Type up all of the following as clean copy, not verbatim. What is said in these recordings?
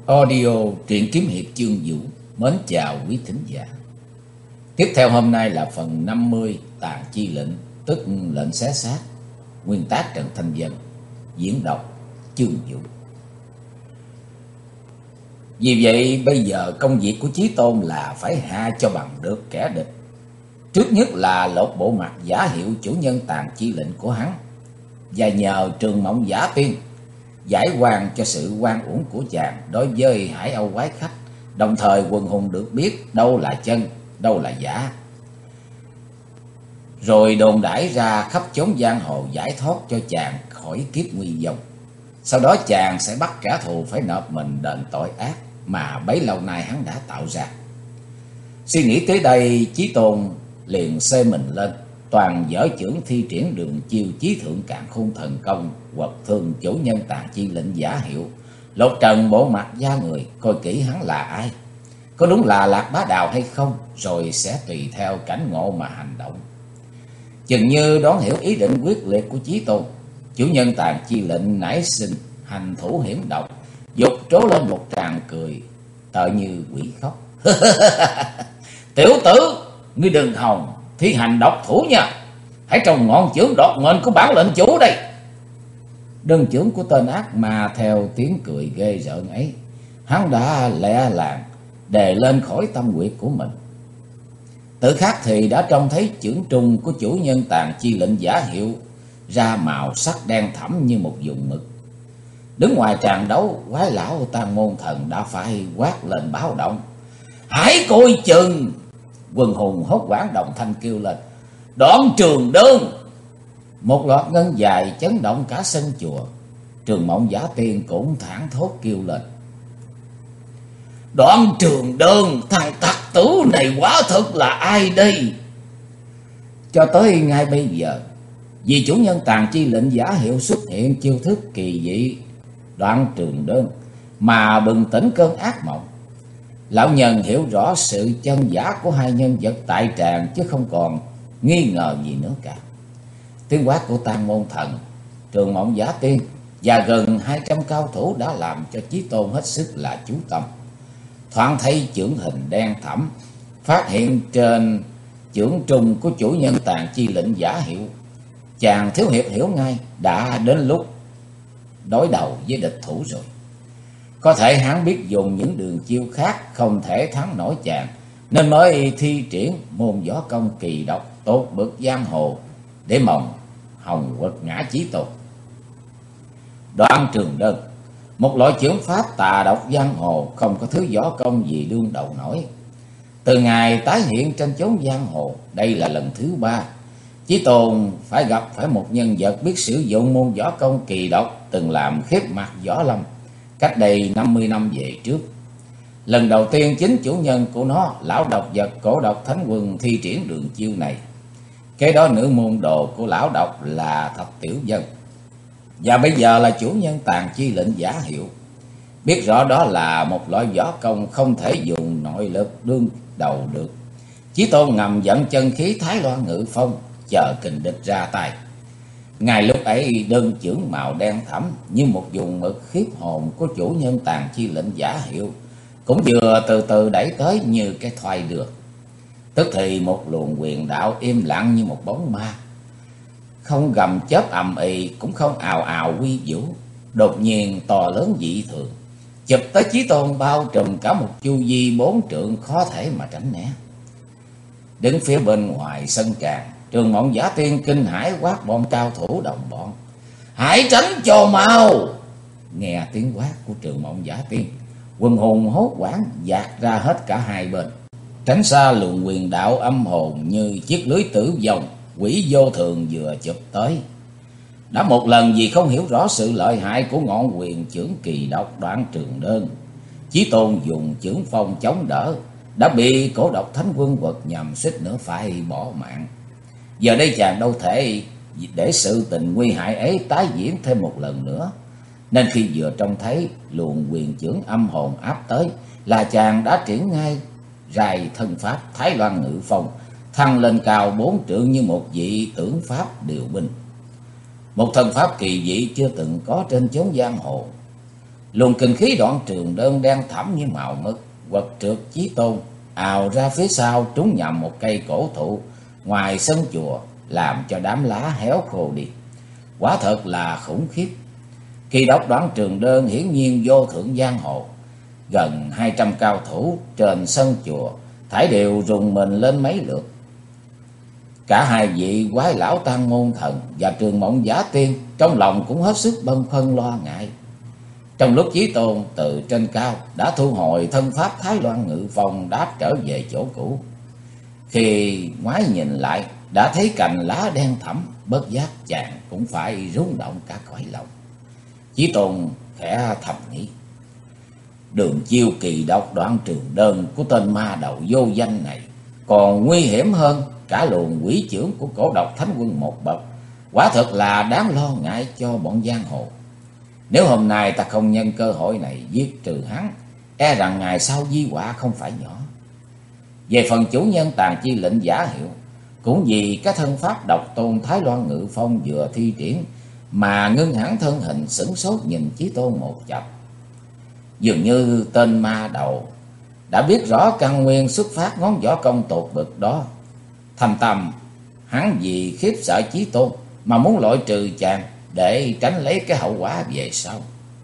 Audio truyện kiếm hiệp chương Vũ mến chào quý thính giả. Tiếp theo hôm nay là phần 50 Tàn Chi Lệnh, tức lệnh xé xác. Nguyên tác Trần Thanh Vân, diễn đọc chương Vũ. Vì vậy bây giờ công việc của Chí Tôn là phải hạ cho bằng được kẻ địch. Trước nhất là lột bộ mặt giả hiệu chủ nhân Tàn Chi Lệnh của hắn, và nhờ Trường Mộng Giả Tiên giải oan cho sự oan uổng của chàng đối với Hải Âu quái khách, đồng thời quần hùng được biết đâu là chân, đâu là giả, rồi đồn đãi ra khắp chốn giang hồ giải thoát cho chàng khỏi kiếp nguy vong. Sau đó chàng sẽ bắt kẻ thù phải nộp mình đền tội ác mà bấy lâu nay hắn đã tạo ra. Suy nghĩ tới đây, Chí Tôn liền xê mình lên, toàn dở chưởng thi triển đường chiêu chí thượng càn khôn thần công, quật thương chủ nhân Tàn Chi Lệnh giả hiệu, lột trần bộ mặt da người, coi kỹ hắn là ai, có đúng là Lạc Bá Đào hay không, rồi sẽ tùy theo cảnh ngộ mà hành động. Chừng như đoán hiểu ý định quyết liệt của Chí Tôn, chủ nhân Tàn Chi Lệnh nảy sinh hành thủ hiểm độc, dục trố lên một tràng cười tợ như quỷ khóc. Tiểu tử, ngươi đừng hòng thi hành độc thủ nha, hãy trồng ngọn chưởng đột mệnh của bản lệnh chủ đây. Đơn chưởng của tên ác ma theo tiếng cười ghê rợn ấy, hắn đã lẹ làng đề lên khỏi tâm huyệt của mình. Tự khắc thì đã trông thấy chưởng trung của chủ nhân Tàn Chi Lệnh giả hiệu ra màu sắc đen thẫm như một vùng mực. Đứng ngoài tràng đấu, quái lão Tàn Môn Thần đã phải quát lên báo động. Hãy coi chừng! Quần hùng hốt hoảng đồng thanh kêu lên. Đoạn Trường Đơn! Một loạt ngân dài chấn động cả sân chùa. Trường Mộng Giả Tiên cũng thảng thốt kêu lên. Đoạn Trường Đơn, thằng tặc tử này quả thực là ai đây? Cho tới ngay bây giờ, vì chủ nhân Tàn Chi Lệnh giả hiệu xuất hiện chiêu thức kỳ dị Đoạn Trường Đơn mà bừng tỉnh cơn ác mộng. Lão nhân hiểu rõ sự chân giả của hai nhân vật tại tràng, chứ không còn nghi ngờ gì nữa cả. Tiếng quát của Tàn Môn Thần, Trường Mộng Giả Tiên và gần 200 cao thủ đã làm cho Chí Tôn hết sức là chú tâm. Thoáng thấy chưởng hình đen thẫm phát hiện trên chưởng trung của chủ nhân Tàn Chi Lệnh giả hiệu, chàng thiếu hiệp hiểu ngay đã đến lúc đối đầu với địch thủ rồi. Có thể hắn biết dùng những đường chiêu khác không thể thắng nổi chàng, nên mới thi triển môn võ công kỳ độc tốt bậc giang hồ để mong hòng quật ngã Chí Tôn. Đoạn Trường Đơn, một loại chưởng pháp tà độc giang hồ, không có thứ võ công gì đương đầu nổi. Từ ngày tái hiện trên chốn giang hồ, đây là lần thứ 3 Chí Tôn phải gặp phải một nhân vật biết sử dụng môn võ công kỳ độc từng làm khiếp mặt võ lâm cách đây 50 năm về trước. Lần đầu tiên chính chủ nhân của nó, lão độc vật cổ độc Thánh Quân, thi triển đường chiêu này. Kế đó nữ môn đồ của lão độc là Thập Tiểu Dân, và bây giờ là chủ nhân Tàn Chi Lệnh giả hiệu. Biết rõ đó là một loại võ công không thể dùng nội lực đương đầu được, Chí Tôn ngầm dẫn chân khí Thái Loan Ngự Phong, chờ kình địch ra tay. Ngay lúc ấy, đơn chưởng màu đen thẫm như một vùng mực khiếp hồn của chủ nhân Tàn Chi Lệnh giả hiệu cũng vừa từ từ đẩy tới như cái thoai được. Tức thì một luồng quyền đạo im lặng như một bóng ma, không gầm chớp ầm ĩ, cũng không ào ào quy vũ, đột nhiên to lớn dị thường, chụp tới Chí Tôn, bao trùm cả một chu vi 4 trượng, khó thể mà tránh né. Đứng phía bên ngoài sân tràng, Trường Mộng Giả Tiên kinh hãi quát bọn cao thủ đồng bọn. Hãy tránh cho mau! Nghe tiếng quát của Trường Mộng Giả Tiên, quần hùng hốt hoảng dạt ra hết cả hai bên, tránh xa luồng quyền đạo âm hồn như chiếc lưới tử vong quỷ vô thường vừa chụp tới. Đã một lần vì không hiểu rõ sự lợi hại của ngọn quyền chưởng kỳ độc Đoạn Trường Đơn, Chí Tôn dùng chưởng phong chống đỡ, đã bị cổ độc Thánh Quân quật nhằm, suýt nữa phải bỏ mạng. Giờ đây chàng đâu thể để sự tình nguy hại ấy tái diễn thêm một lần nữa, nên khi vừa trông thấy luồng quyền chưởng âm hồn áp tới là chàng đã triển ngay rài thân pháp Thái Loan Ngự Phong, thăng lên cao 4 trượng như một vị tưởng pháp điều binh. Một thân pháp kỳ dị chưa từng có trên chốn giang hồ. Luồng kinh khí Đoạn Trường Đơn đen thẫm như màu mực quật trượt Chí Tôn ào ra phía sau, trúng nhầm một cây cổ thụ ngoài sân chùa, làm cho đám lá héo khô đi. Quả thật là khủng khiếp. Kỳ độc Đoạn Trường Đơn hiển nhiên vô thượng giang hồ. Gần 200 cao thủ trên sân chùa thảy đều rùng mình lên mấy lượt. Cả hai vị quái lão Tăng Môn Thần và Trường Mộng Giả Tiên trong lòng cũng hết sức bâng khuâng lo ngại. Trong lúc Chí Tôn từ trên cao đã thu hồi thân pháp Thái Loan Ngự Phong, đáp trở về chỗ cũ, khi ngoái nhìn lại đã thấy cành lá đen thẫm, bất giác chàng cũng phải rung động cả cõi lòng. Chí Tôn khẽ thầm nghĩ, đường chiêu kỳ độc Đoạn Trường Đơn của tên ma đầu vô danh này còn nguy hiểm hơn cả luồng quỷ chưởng của Cổ Độc Thánh Quân một bậc, quả thật là đáng lo ngại cho bọn giang hồ. Nếu hôm nay ta không nhân cơ hội này giết trừ hắn, e rằng ngày sau di họa không phải nhỏ. Về phần chủ nhân Tàn Chi Lệnh Giả Hiệu, cũng vì cái thân pháp độc tôn Thái Loan Ngự Phong vừa thi triển mà ngưng hẳn thân hình, sửng sốt nhìn Chí Tôn một chập. Dường như tên ma đầu đã biết rõ căn nguyên xuất phát ngón võ công tột bực đó. Thầm tâm hắn vì khiếp sợ Chí Tôn mà muốn loại trừ chàng để tránh lấy cái hậu quả về sau.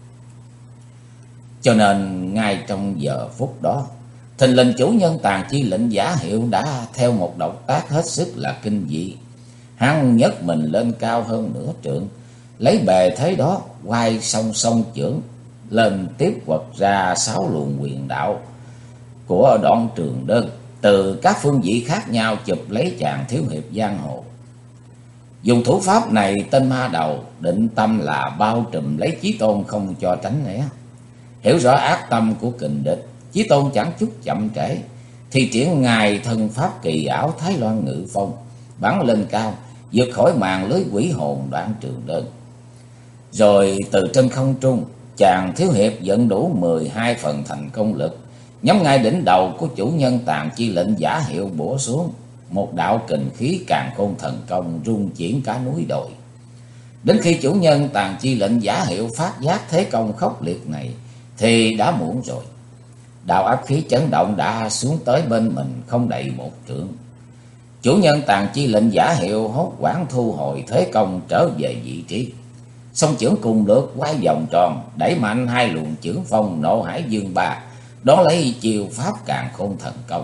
Cho nên ngay trong giờ phút đó, thình lình chủ nhân Tàn Chi Lệnh Giả Hiệu đã theo một động tác hết sức là kinh dị. Hắn nhấc mình lên cao hơn nửa trượng, lấy bề thế đó quay song song chưởng lên, tiếp quật ra 6 luồng quyền đạo của Đoạn Trường Đơn từ các phương vị khác nhau chụp lấy chàng thiếu hiệp giang hồ. Dùng thủ pháp này, tên ma đầu định tâm là bao trùm lấy Chí Tôn không cho tránh né. Hiểu rõ ác tâm của kình địch, Chí Tôn chẳng chút chậm trễ thì triển ngài thân pháp kỳ ảo Thái Loan Ngự Phong, bắn lên cao vượt khỏi màn lưới quỷ hồn Đoạn Trường Đơn. Rồi từ trên không trung, chàng thiếu hiệp dẫn đủ 12 phần thành công lực, nhắm ngay đỉnh đầu của chủ nhân Tàn Chi Lệnh Giả Hiệu bổ xuống. Một đạo kình khí càn khôn thần công rung chuyển cả núi đồi. Đến khi chủ nhân Tàn Chi Lệnh Giả Hiệu phát giác thế công khốc liệt này thì đã muộn rồi. Đạo áp khí chấn động đã xuống tới bên mình không đầy một trượng. Chủ nhân Tàn Chi Lệnh Giả Hiệu hốt hoảng thu hồi thế công trở về vị trí. Song chưởng cùng lượt quay vòng tròn, đẩy mạnh 2 luồng chưởng phong Nộ Hải Dương Ba, đó lấy chiêu pháp càn khôn thần công.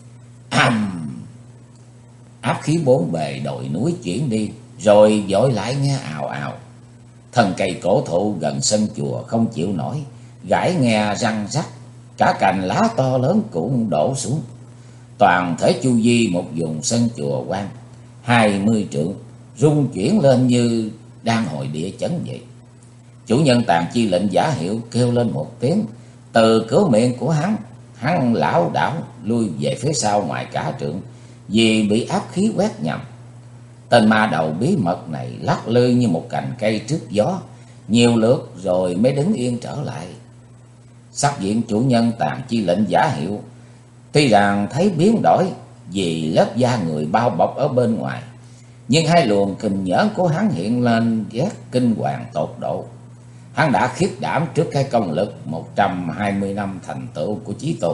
Áp khí 4 bề đồi núi chuyển đi, rồi vội lại nghe ào ào. Thân cây cổ thụ gần sân chùa không chịu nổi, gãy nghe răng rắc, cả cành lá to lớn cũng đổ xuống. Toàn thể chu vi một vùng sân chùa quan 20 trượng rung chuyển lên như đang hồi địa chấn vậy. Chủ nhân Tàn Chi Lệnh Giả Hiệu kêu lên một tiếng, từ cửa miệng của hắn lảo đảo lui về phía sau ngoài cả trượng, vì bị áp khí quét nhầm. Tên ma đầu bí mật này lắc lư như một cành cây trước gió, nhiều lượt rồi mới đứng yên trở lại. Sắc diện chủ nhân Tàn Chi Lệnh Giả Hiệu tuy rằng thấy biến đổi vì lớp da người bao bọc ở bên ngoài, nhưng 2 luồng kình nhẫn của hắn hiện lên ghét kinh hoàng tột độ. Hắn đã khiếp đảm trước cái công lực 120 năm thành tựu của Chí Tôn.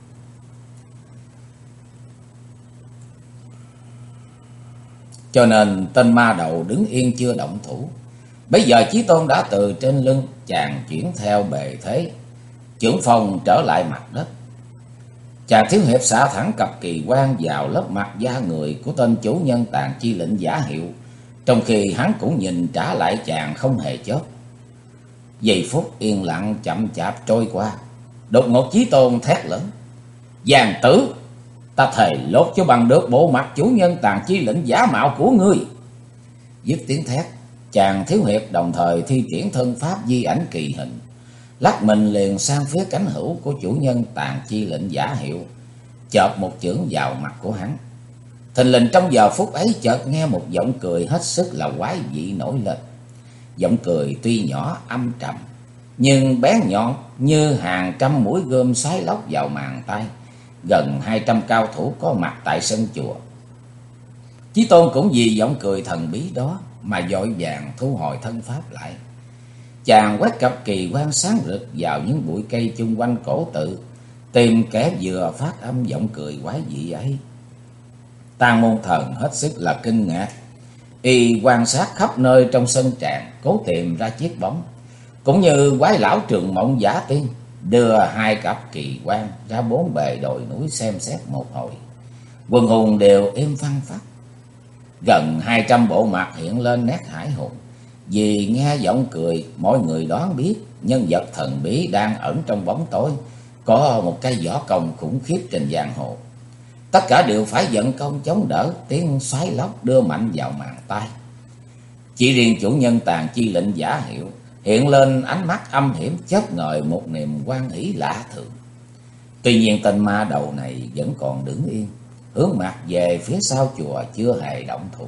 Cho nên tên ma đầu đứng yên chưa động thủ. Bây giờ Chí Tôn đã từ trên lưng chàng chuyển theo bề thế, chưởng phong trở lại mặt đất. Chàng thiếu hiệp xả thẳng cặp kỳ quan vào lớp mặt da người của tên chủ nhân Tàn Chi Lệnh Giả Hiệu, trong khi hắn cũng nhìn trả lại chàng không hề chớp. Giây phút yên lặng chậm chạp trôi qua, đột ngột Chí Tôn thét lớn: "Giang tử, ta thề lột cho bằng được bộ mặt chủ nhân Tàn Chi Lệnh giả mạo của ngươi!" Dứt tiếng thét, chàng thiếu hiệp đồng thời thi triển thân pháp di ảnh kỳ hình, lắc mình liền sang phía cánh hữu của chủ nhân Tàn Chi Lệnh Giả Hiệu, chộp một chưởng vào mặt của hắn. Thình lình trong giờ phút ấy chợt nghe một giọng cười hết sức là quái dị nổi lên. Giọng cười tuy nhỏ âm trầm, nhưng bén nhọn như hàng trăm mũi gươm xoáy lóc vào màng tay. Gần 200 cao thủ có mặt tại sân chùa. Chí Tôn cũng vì giọng cười thần bí đó mà vội vàng thu hồi thân pháp lại. Chàng quét cặp kỳ quan sáng rực vào những bụi cây chung quanh cổ tự, tìm kẻ vừa phát âm giọng cười quái dị ấy. Tang Môn Thần hết sức là kinh ngạc. Y quan sát khắp nơi trong sân tràng, cố tìm ra chiếc bóng. Cũng như quái lão Trường Mộng Giả Tiên, đưa hai cặp kỳ quan ra bốn bề đồi núi xem xét một hồi. Quần hùng đều im phăng phắc. Gần 200 bộ mặt hiện lên nét hải hùng. Vì nghe giọng cười, mọi người đoán biết nhân vật thần bí đang ẩn trong bóng tối, có một cái võ công khủng khiếp trên giang hồ. Tất cả đều phải vận công chống đỡ tiếng xoáy lốc đưa mạnh vào màn tai. Chỉ riêng chủ nhân Tàn Chi Lệnh Giả Hiệu hiện lên ánh mắt âm hiểm, chớp ngời một niềm hoan hỷ lạ thường. Tuy nhiên tên ma đầu này vẫn còn đứng yên, hướng mặt về phía sau chùa, chưa hề động thủ.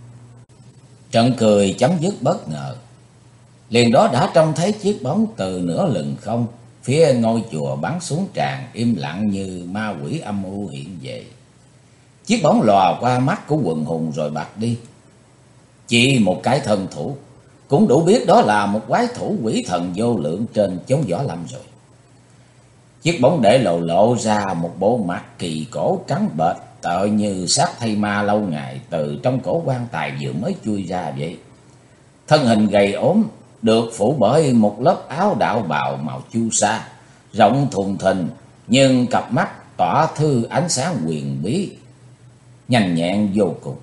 Trận cười chấm dứt bất ngờ. Liền đó đã trông thấy chiếc bóng từ nửa lừng không phía ngôi chùa bắn xuống tràn, im lặng như ma quỷ âm u hiện về. Chiếc bóng lòa qua mắt của quần hùng rồi bạc đi. Chỉ một cái thân thủ cũng đủ biết đó là một quái thủ quỷ thần vô lượng trên chốn võ lâm rồi. Chiếc bóng để lộ ra một bộ mặt kỳ cổ trắng bệch, tựa như xác thây ma lâu ngày từ trong cổ quan tài vừa mới chui ra vậy. Thân hình gầy ốm, được phủ bởi một lớp áo đạo bào màu chu sa, rộng thùng thình, nhưng cặp mắt tỏa thư ánh sáng huyền bí, nhanh nhẹn vô cùng.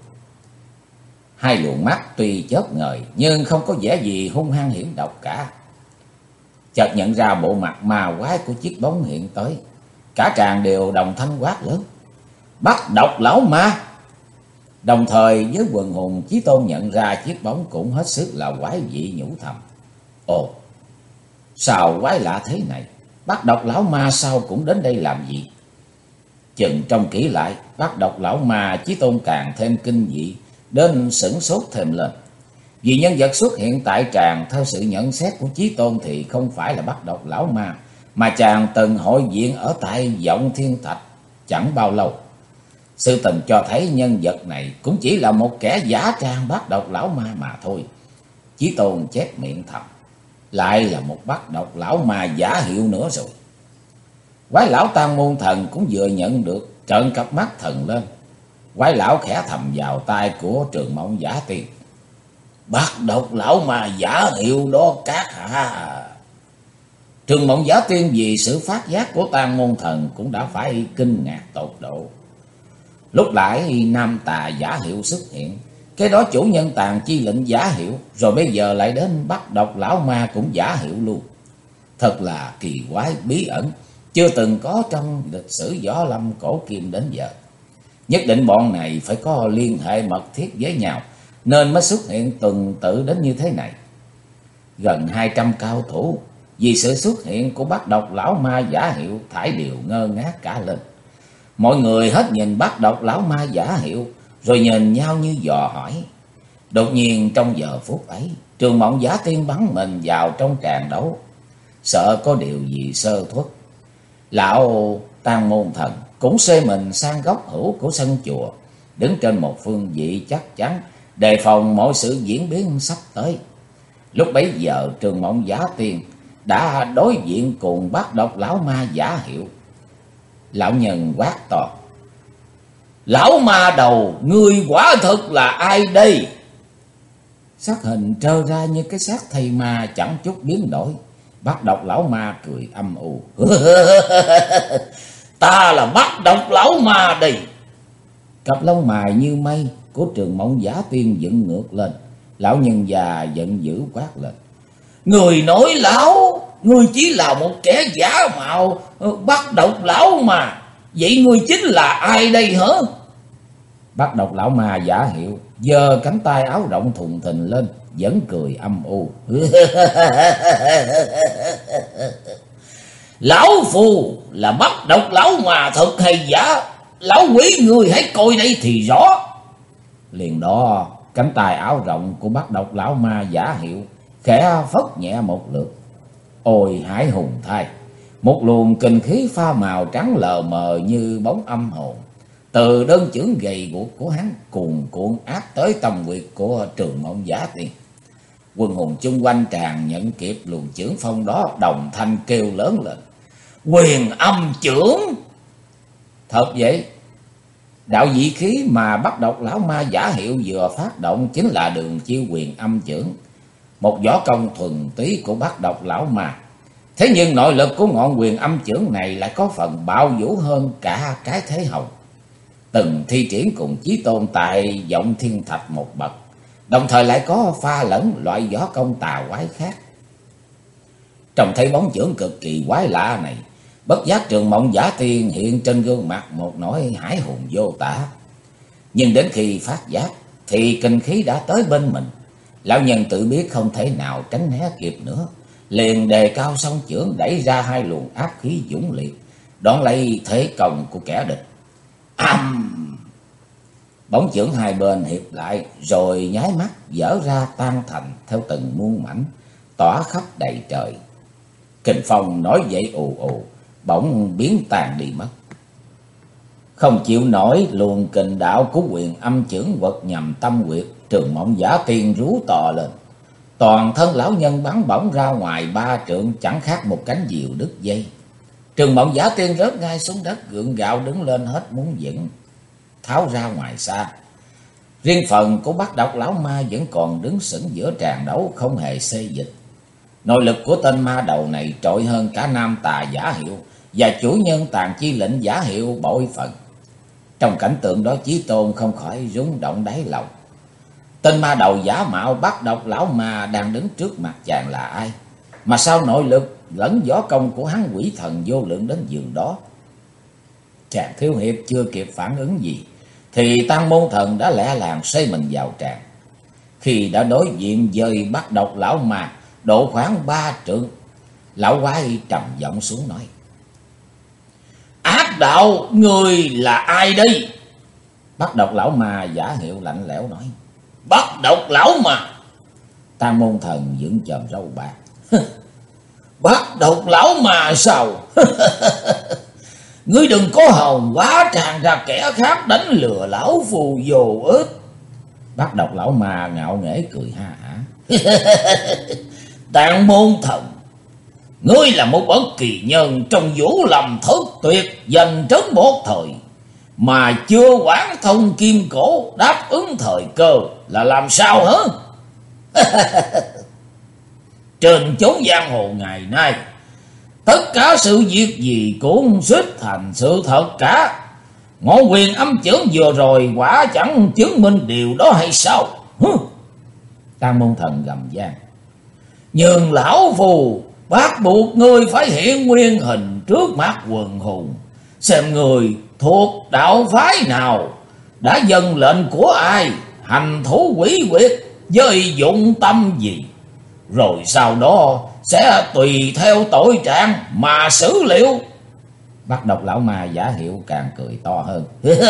Hai luồng mắt tuy chớp ngời nhưng không có vẻ gì hung hăng hiểm độc cả. Chợt nhận ra bộ mặt ma quái của chiếc bóng hiện tới, cả tràng đều đồng thanh quát lớn: "Bắt độc lão ma!" Đồng thời với quần hùng, Chí Tôn nhận ra chiếc bóng cũng hết sức là quái dị, nhủ thầm: "Ồ, sao quái lạ thế này? Bắt độc lão ma sao cũng đến đây làm gì?" Chừng trông kỹ lại, bắt độc lão ma, Chí Tôn càng thêm kinh dị, đến sửng sốt thêm lên. Vì nhân vật xuất hiện tại tràng theo sự nhận xét của Chí Tôn thì không phải là bắt độc lão ma, mà chàng từng hội diện ở tại Vọng Thiên Thạch chẳng bao lâu. Sự tình cho thấy nhân vật này cũng chỉ là một kẻ giả trang bắt độc lão ma mà thôi. Chí Tôn chép miệng thầm: lại là một bắt độc lão ma giả hiệu nữa rồi. Quái lão Tang Môn Thần cũng vừa nhận được, trợn cặp mắt thần lên. Quái lão khẽ thầm vào tai của Trường Mộng Giả Tiên: "Bắt độc lão ma giả hiệu đó các hạ." Trường Mộng Giả Tiên vì sự phát giác của Tang Môn Thần cũng đã phải kinh ngạc tột độ. Lúc nãy nam tà giả hiệu xuất hiện, cái đó chủ nhân Tàn Chi Lệnh giả hiệu, rồi bây giờ lại đến bắt độc lão ma cũng giả hiệu luôn. Thật là kỳ quái bí ẩn, chưa từng có trong lịch sử võ lâm cổ kim đến giờ. Nhất định bọn này phải có liên hệ mật thiết với nhau, nên mới xuất hiện tuần tự đến như thế này. Gần 200 cao thủ vì sự xuất hiện của bắt độc lão ma giả hiệu thải đều ngơ ngác cả lên. Mọi người hết nhìn bắt độc lão ma giả hiệu, rồi nhìn nhau như dò hỏi. Đột nhiên trong giờ phút ấy, Trường Mộng Giả Tiên bắn mình vào trong tràng đấu. Sợ có điều gì sơ thuất, lão Tang Môn Thần cũng xê mình sang góc hữu của sân chùa, đứng trên một phương vị chắc chắn, đề phòng mọi sự diễn biến sắp tới. Lúc bấy giờ Trường Mộng Giả Tiên đã đối diện cùng bắt độc lão ma giả hiệu. Lão nhân quát to: "Lão ma đầu, ngươi quả thực là ai đây?" Sắc hình trơ ra như cái xác thây ma chẳng chút biến đổi. Bắt độc lão ma cười âm u: "Ta là bắt độc lão ma đây." Cặp lông mày như mây của Trường Mộng Giả Tiên dựng ngược lên. Lão nhân già giận dữ quát lên: "Người nói lão, ngươi chỉ là một kẻ giả mạo bắt độc lão mà. Vậy ngươi chính là ai đây hả?" Bắt độc lão ma giả hiệu giơ cánh tay áo rộng thùng thình lên, vẫn cười âm u: "Lão phù là bắt độc lão mà thật hay giả? Lão quỷ người hãy coi đây thì rõ." Liền đó cánh tay áo rộng của bắt độc lão ma giả hiệu khẽ phất nhẹ một lượt. Ôi hải hùng thay! Một luồng kinh khí pha màu trắng lờ mờ như bóng âm hồn từ đơn chưởng gầy guộc của hắn cuồn cuộn áp tới tâm huyệt của Trường Mộng Giả Tiên. Quân hùng chung quanh tràn nhận kịp luồng chưởng phong đó, đồng thanh kêu lớn lên: Quyền âm chưởng! Thật vậy, đạo dị khí mà bắt độc lão ma giả hiệu vừa phát động chính là đường chiêu quyền âm chưởng, một võ công thuần túy của bắt độc lão ma. Thế nhưng nội lực của ngọn quyền âm chưởng này lại có phần bạo vũ hơn cả cái thế hồng, từng thi triển cùng Chí Tôn tại Vọng Thiên Thạch một bậc, đồng thời lại có pha lẫn loại võ công tà quái khác. Trông thấy bóng chưởng cực kỳ quái lạ này, bất giác Trường Mộng Giả Tiên hiện trên gương mặt một nỗi hãi hùng vô tả. Nhưng đến khi phát giác thì kinh khí đã tới bên mình. Lão nhân tự biết không thể nào tránh né kịp nữa, liền đề cao song chưởng đẩy ra hai luồng áp khí dũng liệt, đón lấy thế công của kẻ địch. Bóng chưởng hai bên hiệp lại, rồi nháy mắt dở ra tan thành theo từng muôn mảnh, tỏa khắp đầy trời. Kình phong nổi dậy ù ù, bỗng biến tàn đi mất. Không chịu nổi luồng kình đạo của quyền âm chưởng quật nhằm tâm huyệt, Trường Mộng Giả Tiên rú to lên. Toàn thân lão nhân bắn bổng ra ngoài 3 trượng, chẳng khác một cánh diều đứt dây. Trường Mộng Giả Tiên rớt ngay xuống đất, gượng gạo đứng lên hết muốn vững, tháo ra ngoài xa. Riêng phần của bắt độc lão ma vẫn còn đứng sững giữa tràng đấu, không hề xê dịch. Nội lực của tên ma đầu này trội hơn cả nam tà giả hiệu và chủ nhân Tàn Chi Lệnh giả hiệu bội phần. Trong cảnh tượng đó, Chí Tôn không khỏi rung động đáy lòng. Tên ma đầu giả mạo bắt độc lão ma đang đứng trước mặt chàng là ai, mà sao nội lực lẫn võ công của hắn quỷ thần vô lượng đến giường đó? Chàng thiếu hiệp chưa kịp phản ứng gì thì Tăng Môn Thần đã lẹ làng xoay mình vào tràng. Khi đã đối diện với bắt độc lão ma độ khoảng 3 trượng, lão quái trầm giọng xuống nói: Ác đạo, người là ai đây? Bắt độc lão ma giả hiệu lạnh lẽo nói: Bắt độc lão ma. Tam Môn Thần dựng chòm râu bạc: Bắt độc lão ma sao? Ngươi đừng có hồn quá tràn ra kẻ khác đánh lừa lão phù vô ích. Bắt độc lão ma ngạo nghễ cười ha hả: Tạng Môn Thần, ngươi là một bậc kỳ nhân trong vũ lâm thất tuyệt, danh trấn một thời, mà chưa quán thông kim cổ đáp ứng thời cơ là làm sao hả? Trên chốn giang hồ ngày nay, tất cả sự việc gì cũng xích thành sự thật cả. Ngọn quyền âm chưởng vừa rồi quả chẳng chứng minh điều đó hay sao? Tam Môn Thần gầm gian: Nhưng lão phù bắt buộc ngươi phải hiện nguyên hình trước mắt quần hùng, xem người thuộc đạo phái nào, đã dâng lệnh của ai, hành thủ quỷ quyệt với dụng tâm gì, rồi sau đó sẽ tùy theo tội trạng mà xử liệu. Bắt độc lão ma giả hiệu càng cười to hơn: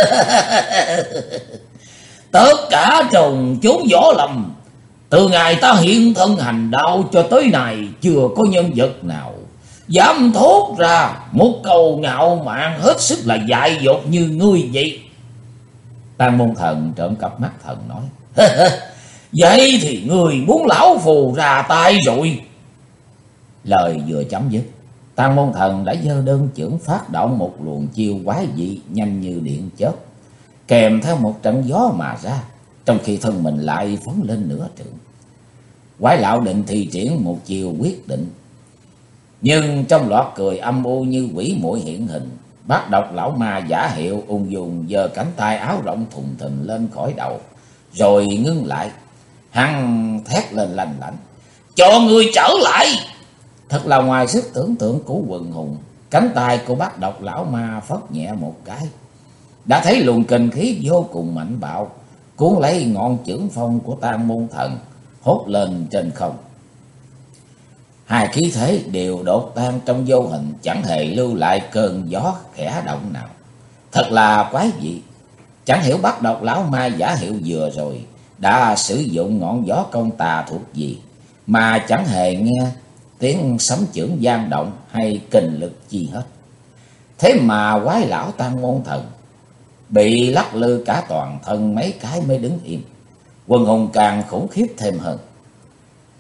Tất cả trong chốn võ lâm, từ ngày ta hiện thân hành đạo cho tới nay, chưa có nhân vật nào dám thốt ra một câu ngạo mạn hết sức là dại dột như ngươi vậy. Tam Môn Thần trợn cặp mắt thần nói: Vậy thì ngươi muốn lão phù ra tay rồi. Lời vừa chấm dứt, Tam Môn Thần đã giơ đơn chưởng phát động một luồng chiêu quái dị nhanh như điện chớp, kèm theo một trận gió mà ra, trong khi thân mình lại phóng lên nửa trượng. Quái lão định thi triển một chiều quyết định, nhưng trong loạt cười âm u như quỷ muội hiện hình, bắt độc lão ma giả hiệu ung dung giơ cánh tay áo rộng thùng thình lên khỏi đầu, rồi ngưng lại. Hắn thét lên lanh lảnh: Cho người trở lại! Thật là ngoài sức tưởng tượng của quần hùng. Cánh tay của bắt độc lão ma phất nhẹ một cái, đã thấy luồng kình khí vô cùng mạnh bạo cuốn lấy ngọn chưởng phong của Tam Môn Thần, hốt lên trên không. Hai khí thế đều đột tan trong vô hình, chẳng hề lưu lại cơn gió khẽ động nào. Thật là quái dị. Chẳng hiểu bắt độc lão ma giả hiệu vừa rồi đã sử dụng ngọn gió công tà thuộc gì, mà chẳng hề nghe tiếng sấm chưởng vang động hay kình lực chi hết. Thế mà quái lão Tam Môn Thần bị lắc lư cả toàn thân mấy cái mới đứng im. Quần hùng càng khủng khiếp thêm hơn.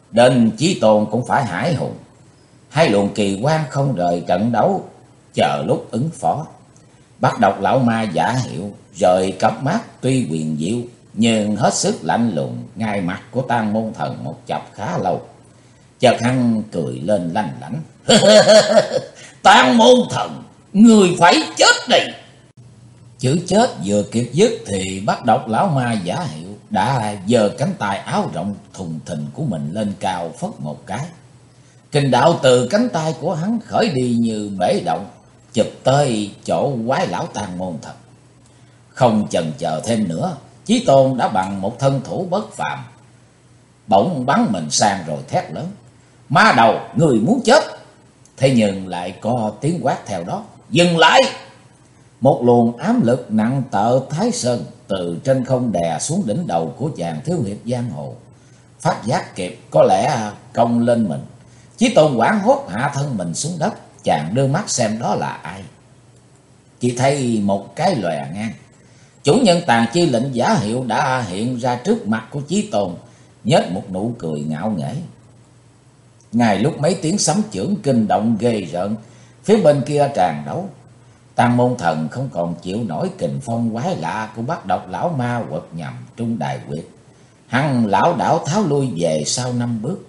đến Chí Tôn cũng phải hải hùng. Hai luồng kỳ quan không rời trận đấu, chờ lúc ứng phó. Bắt độc lão ma Giả Hiệu rời cặp mắt tuy quyền diệu, nhưng hết sức lạnh lùng ngay mặt của Tang Môn Thần một chập khá lâu. Chợt hắn cười lên lanh lảnh. Tang Môn Thần, người phải chết đi. Chữ chết vừa kịp dứt thì bắt độc lão ma Giả Hiệu đã giơ cánh tay áo rộng thùng thình của mình lên cao phất một cái. Kình đạo từ cánh tay của hắn khởi đi như bể động, chụp tới chỗ quái lão Tang Môn Thần. Không chần chờ thêm nữa, Chí Tôn đã bằng một thân thủ bất phàm, bỗng bắn mình sang rồi thét lớn. Ma đầu, người muốn chết. Thế nhưng lại có tiếng quát theo đó. Dừng lại! Một luồng ám lực nặng tợ Thái Sơn từ trên không đè xuống đỉnh đầu của chàng thiếu hiệp giang hồ. Phát giác kịp có lẽ công lên mình, Chí Tôn hoảng hốt hạ thân mình xuống đất. Chàng đưa mắt xem đó là ai. Chỉ thấy một cái lòe ngang. Chủ nhân Tàn Chi Lệnh Giả Hiệu đã hiện ra trước mặt của Chí Tôn, nhếch một nụ cười ngạo nghễ. Ngay lúc mấy tiếng sấm chưởng kinh động ghê rợn phía bên kia tràn đấu, Tang Môn Thần không còn chịu nổi kình phong quái lạ của bắt độc lão ma quật nhằm trung đài quyệt. Hắn lão đảo tháo lui về sau 5 bước.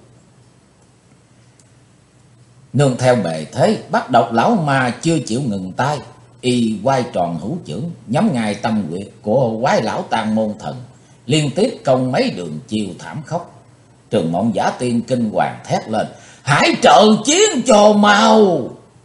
Nương theo bề thế, bắt độc lão ma chưa chịu ngừng tay, y quay tròn hữu chưởng nhắm ngay tâm huyệt của quái lão Tang Môn Thần, liên tiếp công mấy đường chiêu thảm khốc. Trường Mộng Giả Tiên kinh hoàng thét lên: hãy trợ chiến cho mau!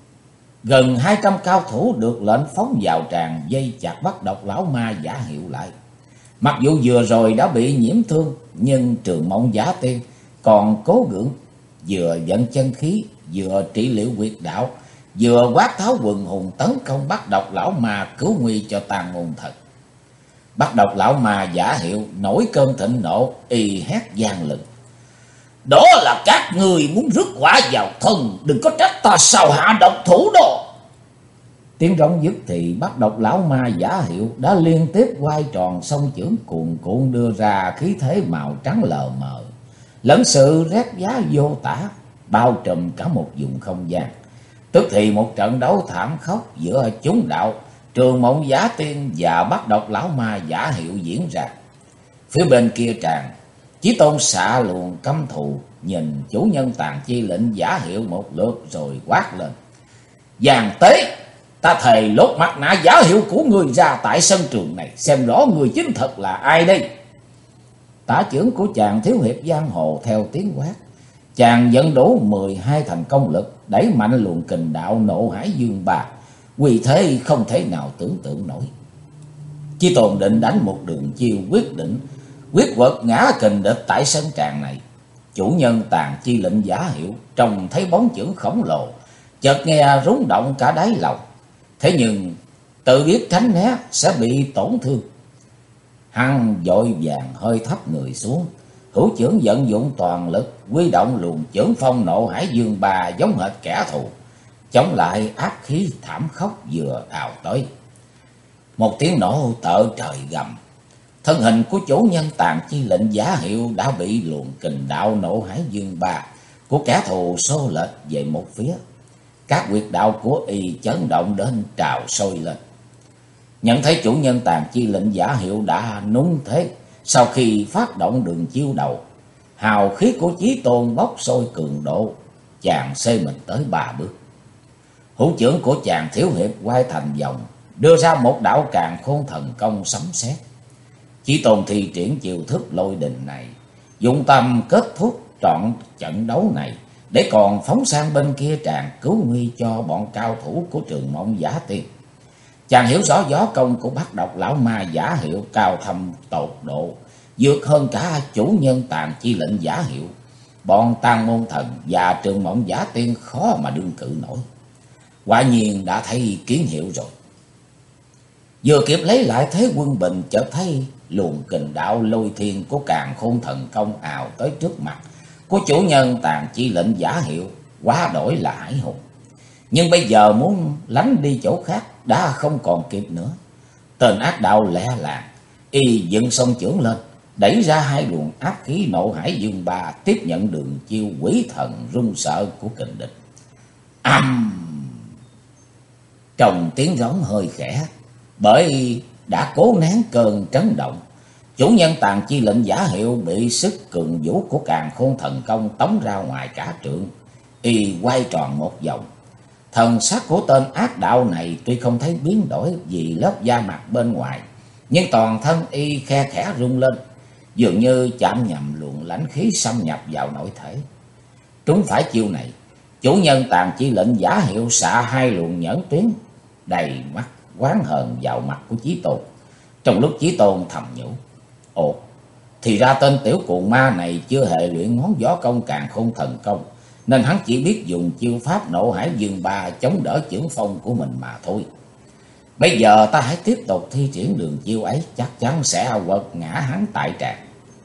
Gần 200 cao thủ được lệnh phóng vào tràng dây chặt bắt độc lão ma Giả Hiệu lại. Mặc dù vừa rồi đã bị nhiễm thương, nhưng Trường Mộng Giả Tiên còn cố gượng, vừa vận chân khí, vừa trị liệu huyệt đạo, vừa quát tháo quần hùng tấn công bắt độc lão ma cứu nguy cho Tang Môn Thần. Bắt độc lão ma Giả Hiệu nổi cơn thịnh nộ, y hét vang lừng: đó là các người muốn rước quả vào thân, đừng có trách ta sao hạ độc thủ đó. Tiếng rống dứt thì bắt độc lão ma Giả Hiệu đã liên tiếp quay tròn song chưởng cuồn cuộn đưa ra khí thế màu trắng lờ mờ, lẫn sự rét giá vô tả, bao trùm cả một vùng không gian. Tức thì một trận đấu thảm khốc giữa chúng đạo Trường Mộng Giả Tiên và bắt độc lão ma Giả Hiệu diễn ra. Phía bên kia tràng, Chí Tôn xạ luồng căm thù nhìn chủ nhân Tàn Chi Lệnh Giả Hiệu một lượt rồi quát lên: Giàng Tế, ta thề lột mặt nạ Giả Hiệu của người ra tại sân trường này, xem rõ người chính thật là ai đây. Tả chưởng của chàng thiếu hiệp giang hồ theo tiếng quát. Chàng dẫn đủ 12 thành công lực, đẩy mạnh luồng kình đạo Nộ Hải Dương Ba, uy thế không thể nào tưởng tượng nổi. Chí Tôn định đánh một đường chiêu quyết định, quyết quật ngã kình địch tại sân tràng này. Chủ nhân Tàn Chi Lệnh Giả Hiệu trông thấy bóng chưởng khổng lồ, chợt nghe rung động cả đáy lòng. Thế nhưng tự biết tránh né sẽ bị tổn thương, hắn vội vàng hơi thấp người xuống, hữu chưởng vận dụng toàn lực, huy động luồng chưởng phong Nộ Hải Dương Ba giống hệt kẻ thù, chống lại áp khí thảm khốc vừa ào tới. Một tiếng nổ tợ trời gầm, thân hình của chủ nhân Tàn Chi Lệnh Giả Hiệu đã bị luồng kình đạo Nộ Hải Dương Ba của kẻ thù xô lệch về một phía. Các huyệt đạo của y chấn động đến trào sôi lên. Nhận thấy chủ nhân Tàn Chi Lệnh Giả Hiệu đã núng thế, sau khi phát động đường chiêu đầu, hào khí của Chí Tôn bốc sôi cường độ, chàng xê mình tới 3 bước. Hữu chưởng của chàng thiếu hiệp quay thành vòng, đưa ra một đạo càn khôn thần công sấm sét. Chí Tôn thi triển chiêu thức lôi đình này, dụng tâm kết thúc trọn trận đấu này, để còn phóng sang bên kia tràng cứu nguy cho bọn cao thủ của Trường Mộng Giả Tiên. Chàng hiểu rõ võ công của bắt độc lão ma Giả Hiệu cao thâm tột độ, vượt hơn cả chủ nhân Tàn Chi Lệnh Giả Hiệu. Bọn Tang Môn Thần và Trường Mộng Giả Tiên khó mà đương cự nổi. Quả nhiên đã thấy kiến hiệu rồi. Vừa kịp lấy lại thế quân bình, chợt thấy luồng kình đạo lôi thiên của càn khôn thần công ào tới trước mặt của chủ nhân Tàn Chi Lệnh Giả Hiệu, quá đổi là hải hùng. Nhưng bây giờ muốn lánh đi chỗ khác đã không còn kịp nữa. Tên ác đạo lẹ làng, y dựng song chưởng lên, đẩy ra hai luồng áp khí nộ hải dương ba, tiếp nhận đường chiêu quỷ thần run sợ của kình địch. Ầm! Trong tiếng rống hơi khẽ, bởi đã cố nén cơn chấn động, chủ nhân Tàn Chi lệnh giả hiệu bị sức cường vũ của Càn Khôn thần công tống ra ngoài cả trượng, y quay tròn một vòng. Thần sắc của tên ác đạo này tuy không thấy biến đổi vì lớp da mặt bên ngoài, nhưng toàn thân y khe khẽ rung lên, dường như chạm nhầm luồng lãnh khí xâm nhập vào nội thể. Trúng phải chiêu này, chủ nhân Tàn Chi lệnh giả hiệu xạ hai luồng nhẫn tuyến đầy mắt oán hờn vào mặt của Chí Tôn. Trong lúc Chí Tôn thầm nhủ, ồ, thì ra tên tiểu cuồng ma này chưa hề luyện ngón gió công Càn Khôn thần công, nên hắn chỉ biết dùng chiêu pháp nộ hải dương ba chống đỡ chưởng phong của mình mà thôi. Bây giờ ta hãy tiếp tục thi triển đường chiêu ấy, chắc chắn sẽ quật ngã hắn tại tràng.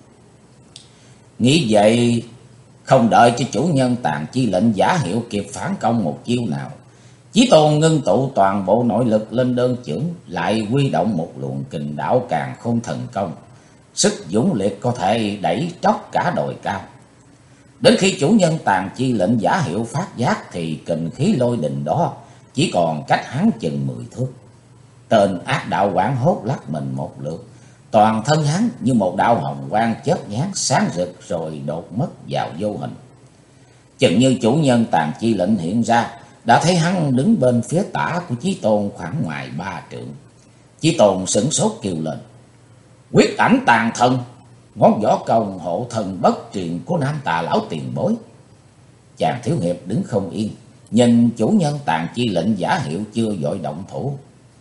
Nghĩ vậy, không đợi cho chủ nhân Tàn Chi lệnh giả hiệu kịp phản công một chiêu nào, Chí Tôn ngưng tụ toàn bộ nội lực lên đơn chưởng, lại huy động một luồng kình đạo Càn Khôn thần công, sức dũng liệt có thể đẩy tróc cả đồi cao. Đến khi chủ nhân Tàn Chi lệnh giả hiệu phát giác thì kình khí lôi đình đó chỉ còn cách hắn chừng 10 thước. Tên ác đạo hoảng hốt lắc mình một lượt, toàn thân hắn như một đạo hồng quang chớp nhoáng sáng rực rồi đột mất vào vô hình. Chừng như chủ nhân Tàn Chi lệnh hiện ra, đã thấy hắn đứng bên phía tả của Chí Tôn khoảng ngoài 3 trượng. Chí Tôn sửng sốt kêu lên, quyết ảnh tàn thần, ngón võ công hộ thần bất truyền của Nam Tà lão tiền bối. Chàng thiếu hiệp đứng không yên, nhìn chủ nhân Tàn Chi lệnh giả hiệu chưa vội động thủ.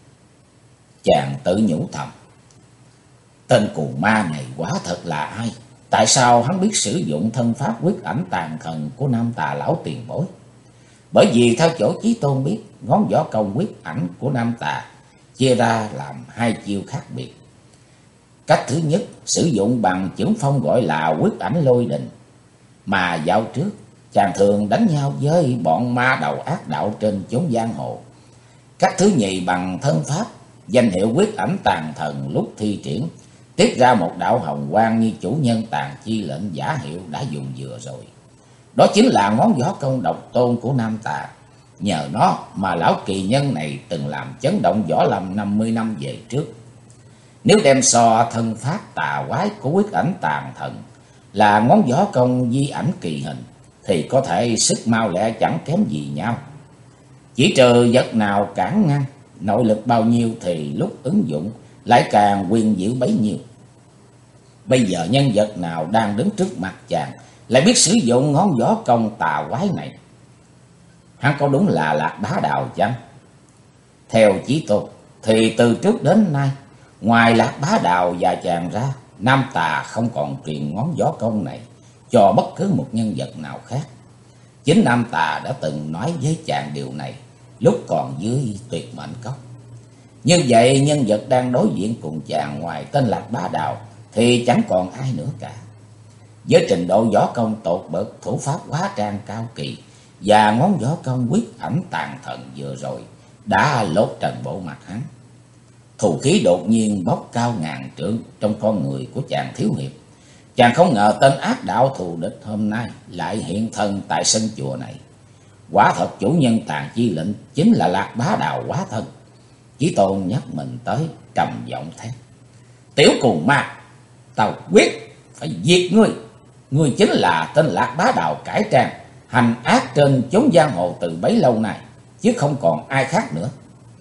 Chàng tự nhủ thầm, tên cuồng ma này quả thật là ai? Tại sao hắn biết sử dụng thân pháp quyết ảnh tàn thần của Nam Tà lão tiền bối? Bởi vì theo chỗ Chí Tôn biết, ngón võ công quyết ảnh của Nam Tà chia ra làm hai chiêu khác biệt. Cách thứ nhất sử dụng bằng chưởng phong gọi là quyết ảnh lôi đình, mà dạo trước chàng thường đánh nhau với bọn ma đầu ác đạo trên chốn giang hồ. Cách thứ nhì bằng thân pháp, danh hiệu quyết ảnh tàn thần lúc thi triển tiết ra một đạo hồng quang như chủ nhân Tàn Chi lệnh giả hiệu đã dùng vừa rồi. Đó chính là ngón võ công độc tôn của Nam Tà. Nhờ nó mà lão kỳ nhân này từng làm chấn động võ lâm 50 năm về trước. Nếu đem so thân pháp tà quái của quyết ảnh tàn thần là ngón võ công di ảnh kỳ hình, thì có thể sức mau lẹ chẳng kém gì nhau. Chỉ trừ vật nào cản ngăn, nội lực bao nhiêu thì lúc ứng dụng lại càng quyền diệu bấy nhiêu. Bây giờ nhân vật nào đang đứng trước mặt chàng lại biết sử dụng ngón võ công tà quái này? Hắn có đúng là Lạc Bá Đào chăng? Theo Chí Tôn thì từ trước đến nay, ngoài Lạc Bá Đào và chàng ra, Nam Tà không còn truyền ngón võ công này cho bất cứ một nhân vật nào khác. Chính Nam Tà đã từng nói với chàng điều này lúc còn dưới Tuyệt Mệnh Cốc. Như vậy nhân vật đang đối diện cùng chàng ngoài tên Lạc Bá Đào thì chẳng còn ai nữa cả. Với trình độ võ công tột bậc, thủ pháp quá trang cao kỳ và ngón võ công quyết ảnh tàn thần vừa rồi đã lột trần bộ mặt hắn. Thù khí đột nhiên bốc cao ngàn trượng trong con người của chàng thiếu hiệp. Chàng không ngờ tên ác đạo thù địch hôm nay lại hiện thân tại sân chùa này. Quả thật chủ nhân Tàn Chi lệnh chính là Lạc Bá Đào hóa thân. Chí Tôn nhắc mình tới trầm giọng thét, tiểu cuồng ma, tao quyết phải diệt ngươi. Ngươi chính là tên Lạc Bá Đào cải trang, hành ác trên chốn giang hồ từ bấy lâu nay, chứ không còn ai khác nữa.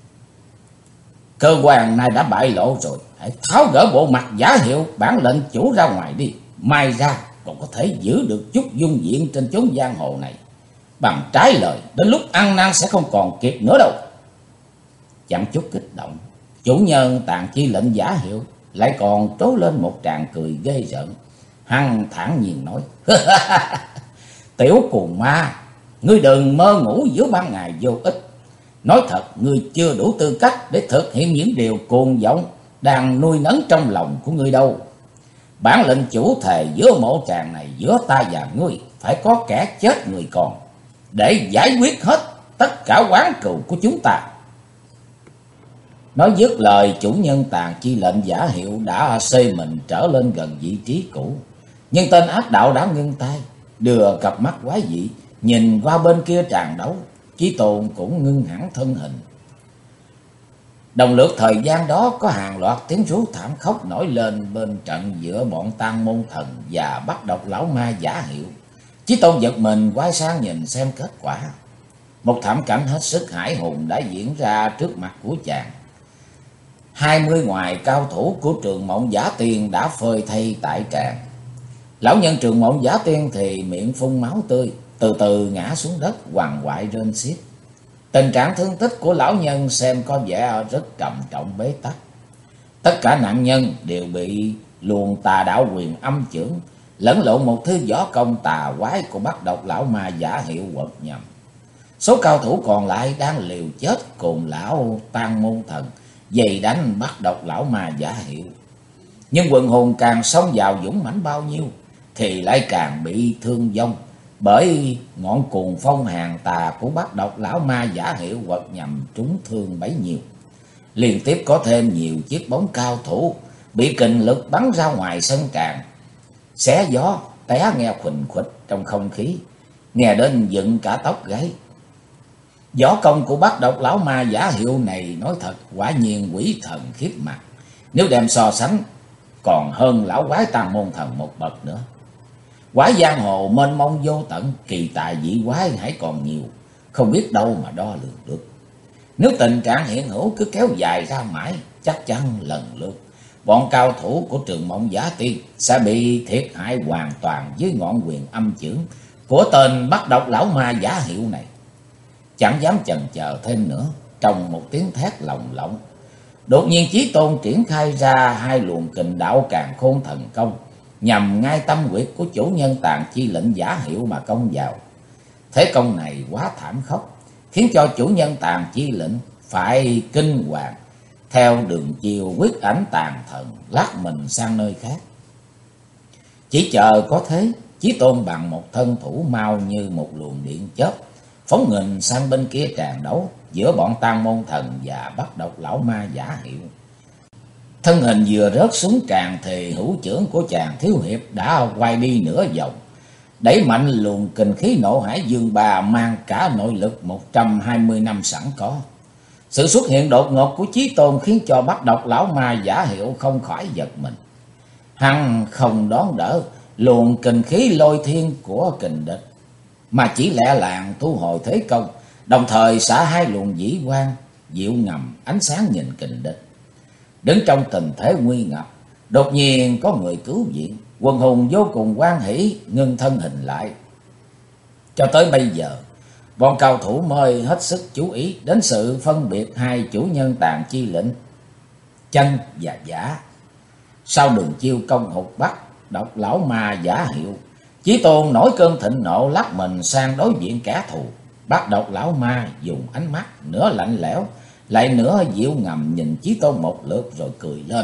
Cơ quan này đã bại lộ rồi, hãy tháo gỡ bộ mặt giả hiệu bản lệnh chủ ra ngoài đi, mai ra còn có thể giữ được chút dung diện trên chốn giang hồ này. Bằng trái lời, đến lúc ăn năn sẽ không còn kịp nữa đâu. Chẳng chút kích động, chủ nhân Tàn Chi lệnh giả hiệu lại còn trố lên một tràng cười ghê rợn. Hắn thản nhiên nói, tiểu cuồng ma, ngươi đừng mơ ngủ giữa ban ngày vô ích. Nói thật, ngươi chưa đủ tư cách để thực hiện những điều cuồng vọng đang nuôi nấng trong lòng của ngươi đâu. Bản lệnh chủ thề giữa mộ tràng này, giữa ta và ngươi phải có kẻ chết người còn, để giải quyết hết tất cả oán cừu của chúng ta. Nói dứt lời, chủ nhân Tàn Chi lệnh giả hiệu đã xê mình trở lên gần vị trí cũ. Nhưng tên ác đạo đã ngưng tay, đưa cặp mắt quái dị nhìn qua bên kia tràn đấu. Chí Tôn cũng ngưng hẳn thân hình. Đồng lượt thời gian đó, có hàng loạt tiếng rú thảm khốc nổi lên bên trận giữa bọn Tang Môn Thần và Bắt Độc Lão Ma giả hiệu. Chí Tôn giật mình quay sang nhìn xem kết quả. Một thảm cảnh hết sức hãi hùng đã diễn ra trước mặt của chàng. 20 ngoài cao thủ của Trường Mộng Giả Tiên đã phơi thây tại tràng. Lão nhân Trường Mộng Giả Tiên thì miệng phun máu tươi, từ từ ngã xuống đất quằn quại rên xiết. Tình trạng thương tích của lão nhân xem có vẻ rất trầm trọng bế tắc. Tất cả nạn nhân đều bị luồng tà đạo quyền âm chưởng lẫn lộn một thứ võ công tà quái của Bắt Độc Lão Ma giả hiệu quật nhầm. Số cao thủ còn lại đang liều chết cùng lão Tang Môn Thần dày đánh Bắt Độc Lão Ma giả hiệu. Nhưng quần hùng càng xông vào dũng mãnh bao nhiêu thì lại càng bị thương vong, bởi ngọn cuồng phong hàng tà của Bắt Độc Lão Ma giả hiệu quật nhầm trúng thương bấy nhiêu. Liên tiếp có thêm nhiều chiếc bóng cao thủ bị kình lực bắn ra ngoài sân tràng, xé gió té nghe khuỳnh khuỵch trong không khí, nghe đến dựng cả tóc gáy. Võ công của Bắt Độc Lão Ma giả hiệu này nói thật quả nhiên quỷ thần khiếp mặt, nếu đem so sánh còn hơn lão quái Tang Môn Thần một bậc nữa. Quái giang hồ mênh mông vô tận, kỳ tài dị quái hãy còn nhiều, không biết đâu mà đo lường được. Nếu tình trạng hiện hữu cứ kéo dài ra mãi, chắc chắn lần lượt bọn cao thủ của Trường Mộng Giả Tiên sẽ bị thiệt hại hoàn toàn dưới ngọn quyền âm chưởng của tên Bắt Độc Lão Ma giả hiệu này. Chẳng dám chần chờ thêm nữa, trong một tiếng thét lồng lộng, đột nhiên Chí Tôn triển khai ra hai luồng kình đạo Càn Khôn Thần Công, nhằm ngay tâm huyệt của chủ nhân Tàn Chi lệnh giả hiệu mà công vào. Thế công này quá thảm khốc, khiến cho chủ nhân Tàn Chi lệnh phải kinh hoàng, theo đường chiều quyết ảnh tàn thần lát mình sang nơi khác. Chỉ chờ có thế, Chí Tôn bằng một thân thủ mau như một luồng điện chớp phóng nghênh sang bên kia tràn đấu giữa bọn Tang Môn Thần và Bắt Độc Lão Ma giả hiệu. Thân hình vừa rớt xuống tràn thì hữu chưởng của chàng thiếu hiệp đã quay đi nửa vòng, đẩy mạnh luồng kình khí nộ hải dương bà mang cả nội lực 120 năm sẵn có. Sự xuất hiện đột ngột của Chí Tôn khiến cho Bắt Độc Lão Ma giả hiệu không khỏi giật mình. Hắn không đón đỡ luồng kình khí lôi thiên của kình địch, mà chỉ lẹ làng thu hồi thế công, đồng thời xả hai luồng dĩ quang diệu ngầm ánh sáng nhìn kình địch. Đứng trong tình thế nguy ngập, đột nhiên có người cứu viện, quần hùng vô cùng hoan hỉ ngưng thân hình lại. Cho tới bây giờ, bọn cao thủ mới hết sức chú ý đến sự phân biệt hai chủ nhân Tàn Chi lệnh chân và giả. Sau đường chiêu công hụt Bắt Độc Lão Ma giả hiệu, Chí Tôn nổi cơn thịnh nộ lắc mình sang đối diện kẻ thù. Bắt Độc Lão Ma dùng ánh mắt nửa lạnh lẽo lại nửa dịu ngầm nhìn Chí Tôn một lượt rồi cười lên.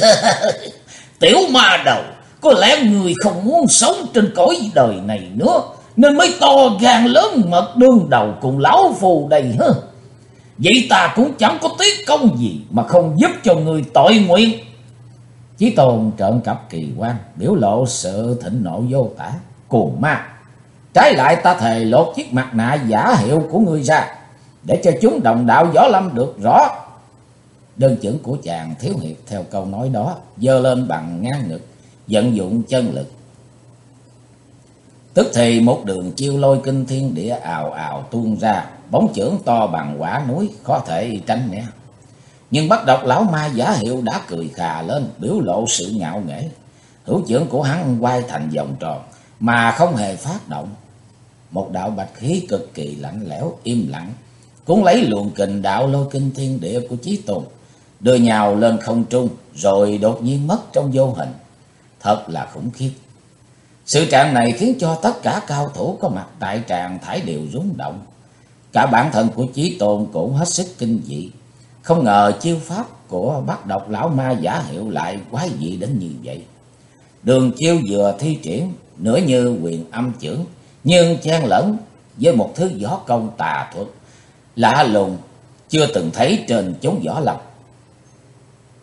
Tiểu ma đầu, có lẽ người không muốn sống trên cõi đời này nữa, nên mới to gan lớn mật đương đầu cùng lão phù đây hả? Vậy ta cũng chẳng có tiếc công gì mà không giúp cho người tội nguyện. Chí Tôn trợn cặp kỳ quan, biểu lộ sự thịnh nộ vô tả. Cuồng ma, trái lại ta thề lột chiếc mặt nạ giả hiệu của ngươi ra, để cho chúng đồng đạo võ lâm được rõ. Đơn chưởng của chàng thiếu hiệp theo câu nói đó giơ lên bằng ngang ngực, vận dụng chân lực. Tức thì một đường chiêu lôi kinh thiên địa ào ào tuôn ra, bóng chưởng to bằng quả núi khó thể tránh né. Nhưng Bắt Độc Lão Ma giả hiệu đã cười khà lên, biểu lộ sự ngạo nghễ. Hữu chưởng của hắn quay thành vòng tròn mà không hề phát động. Một đạo bạch khí cực kỳ lạnh lẽo im lặng cuốn lấy luồng kình đạo lôi kinh thiên địa của Chí Tôn, đưa nhào lên không trung rồi đột nhiên mất trong vô hình. Thật là khủng khiếp. Sự trạng này khiến cho tất cả cao thủ có mặt tại tràng thải đều rung động. Cả bản thân của Chí Tôn cũng hết sức kinh dị. Không ngờ chiêu pháp của Bắt Độc Lão Ma giả hiệu lại quái dị đến như vậy. Đường chiêu vừa thi triển nửa như quyền âm chưởng, nhưng chen lẫn với một thứ võ công tà thuật lạ lùng chưa từng thấy trên chốn võ lâm.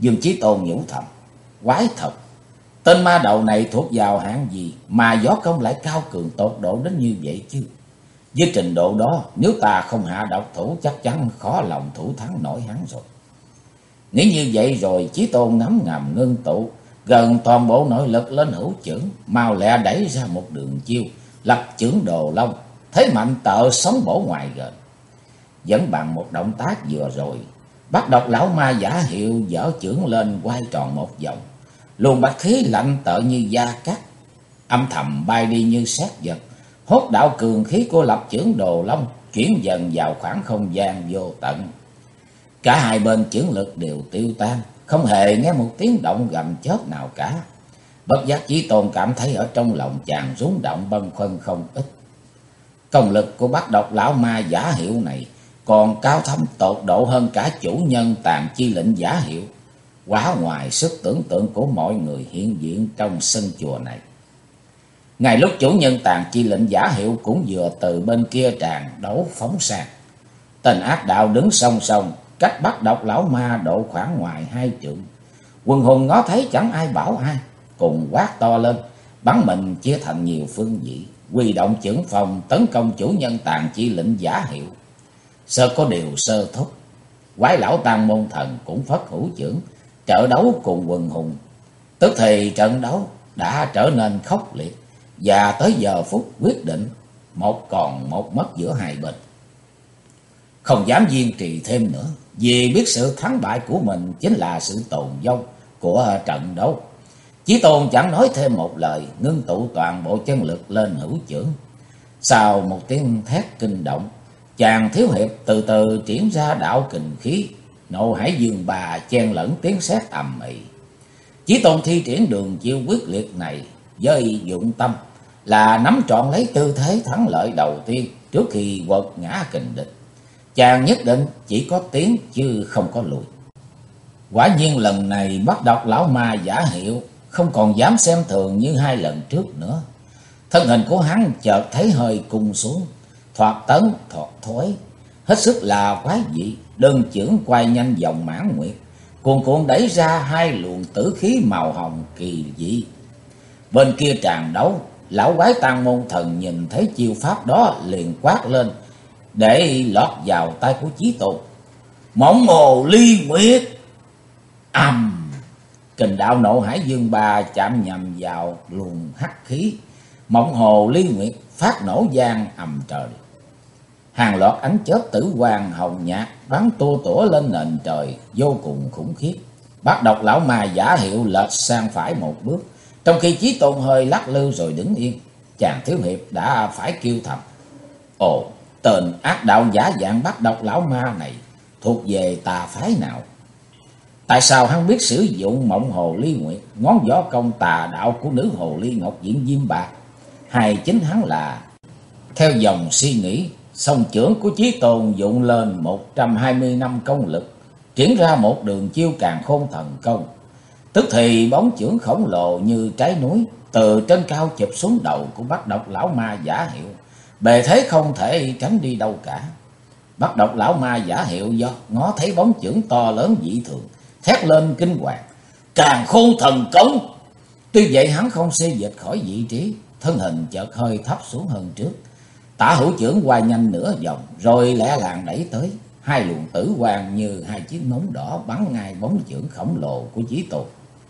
Dương Chí Tôn nhủ thầm, quái thật, tên ma đầu này thuộc vào hạng gì mà võ công lại cao cường tột độ đến như vậy chứ? Với trình độ đó, nếu ta không hạ độc thủ chắc chắn khó lòng thủ thắng nổi hắn rồi. Nghĩ như vậy rồi, Chí Tôn ngấm ngầm ngưng tụ gần toàn bộ nội lực lên hữu chưởng, mau lẹ đẩy ra một đường chiêu, lập chưởng Đồ Long, thế mạnh tợ sống bổ ngoài gần. Vẫn bằng một động tác vừa rồi, Bắt Độc lão ma giả hiệu giở chưởng lên quay tròn một vòng, luồng bạch khí lạnh tợ như da cắt, âm thầm bay đi như sét giật, hốt đạo cường khí của lập chưởng Đồ Long chuyển dần vào khoảng không gian vô tận. Cả hai bên chưởng lực đều tiêu tan, không hề nghe một tiếng động gầm chớp nào cả. Bất giác Chí Tôn cảm thấy ở trong lòng chàng rúng động bâng khuâng không ít. Công lực của Bắt Độc lão ma giả hiệu này còn cao thâm tột độ hơn cả chủ nhân Tàn Chi Lệnh giả hiệu, quá ngoài sức tưởng tượng của mọi người hiện diện trong sân chùa này. Ngay lúc chủ nhân Tàn Chi Lệnh giả hiệu cũng vừa từ bên kia tràn đấu phóng sang, tên ác đạo đứng song song cách Bắt Độc lão ma độ khoảng ngoài 2 trượng. Quần hùng ngó thấy chẳng ai bảo ai, cùng quát to lên, bắn mình chia thành nhiều phương vị, huy động chưởng phòng tấn công chủ nhân Tàn Chi Lệnh giả hiệu. Sơ có điều sơ thúc, quái lão Tam Môn Thần cũng phất hữu chưởng trợ đấu cùng quần hùng. Tức thì trận đấu đã trở nên khốc liệt, và tới giờ phút quyết định, một còn một mất giữa hai bên. Không dám kiên trì thêm nữa, vì biết sự thắng bại của mình chính là sự tồn vong của trận đấu. Chí Tôn chẳng nói thêm một lời, ngưng tụ toàn bộ chân lực lên hữu chưởng. Sau một tiếng thét kinh động, chàng thiếu hiệp từ từ triển ra đạo kình khí, Nộ Hải Dương Bà chen lẫn tiếng sét ầm ĩ. Chí Tôn thi triển đường chiêu quyết liệt này với dụng tâm là nắm trọn lấy tư thế thắng lợi đầu tiên trước khi quật ngã kình địch. Chàng nhất định chỉ có tiến chứ không có lùi. Quả nhiên lần này Bắt Độc lão ma giả hiệu không còn dám xem thường như hai lần trước nữa. Thân hình của hắn chợt thấy hơi cung xuống, thoạt tấn thoạt thối, hết sức là quái dị. Đơn chưởng quay nhanh dòng mãn nguyệt, cuồn cuộn đẩy ra hai luồng tử khí màu hồng kỳ dị. Bên kia tràn đấu, lão quái Tam Môn Thần nhìn thấy chiêu pháp đó liền quát lên để lọt vào tay của Chí Tôn. Mộng Hồ Ly Nguyệt! Ầm! Kình đạo Nộ Hải Dương Ba chạm nhầm vào luồng hắc khí, Mộng Hồ Ly Nguyệt phát nổ vang ầm trời. Hàng loạt ánh chớp tử quang hồng nhạt bắn tua tủa lên nền trời, vô cùng khủng khiếp. Bắt Độc lão ma giả hiệu lệch sang phải một bước, trong khi Chí Tôn hơi lắc lư rồi đứng yên. Chàng thiếu hiệp đã phải kêu thầm: ồ, tên ác đạo giả dạng Bắt Độc lão ma này thuộc về tà phái nào? Tại sao hắn biết sử dụng Mộng Hồ Ly Nguyệt, ngón võ công tà đạo của nữ hồ ly Ngọc Diễm Diêm Bạc? Hay chính hắn là... Theo dòng suy nghĩ, song chưởng của Chí Tôn dụng lên 120 năm công lực, triển ra một đường chiêu Càn Khôn Thần Công. Tức thì bóng chưởng khổng lồ như trái núi từ trên cao chụp xuống đầu của Bắt Độc lão ma giả hiệu, bề thế không thể tránh đi đâu cả. Bắt Độc lão ma giả hiệu do ngó thấy bóng chưởng to lớn dị thường, thét lên kinh hoàng: Càn Khôn Thần Công! Tuy vậy hắn không xê dịch khỏi vị trí, thân hình chợt hơi thấp xuống hơn trước. Tả hữu chưởng qua nhanh nửa vòng, rồi lẻ làng đẩy tới. Hai luồng tử quang như hai chiếc nóng đỏ bắn ngay bóng chưởng khổng lồ của Chí Tôn.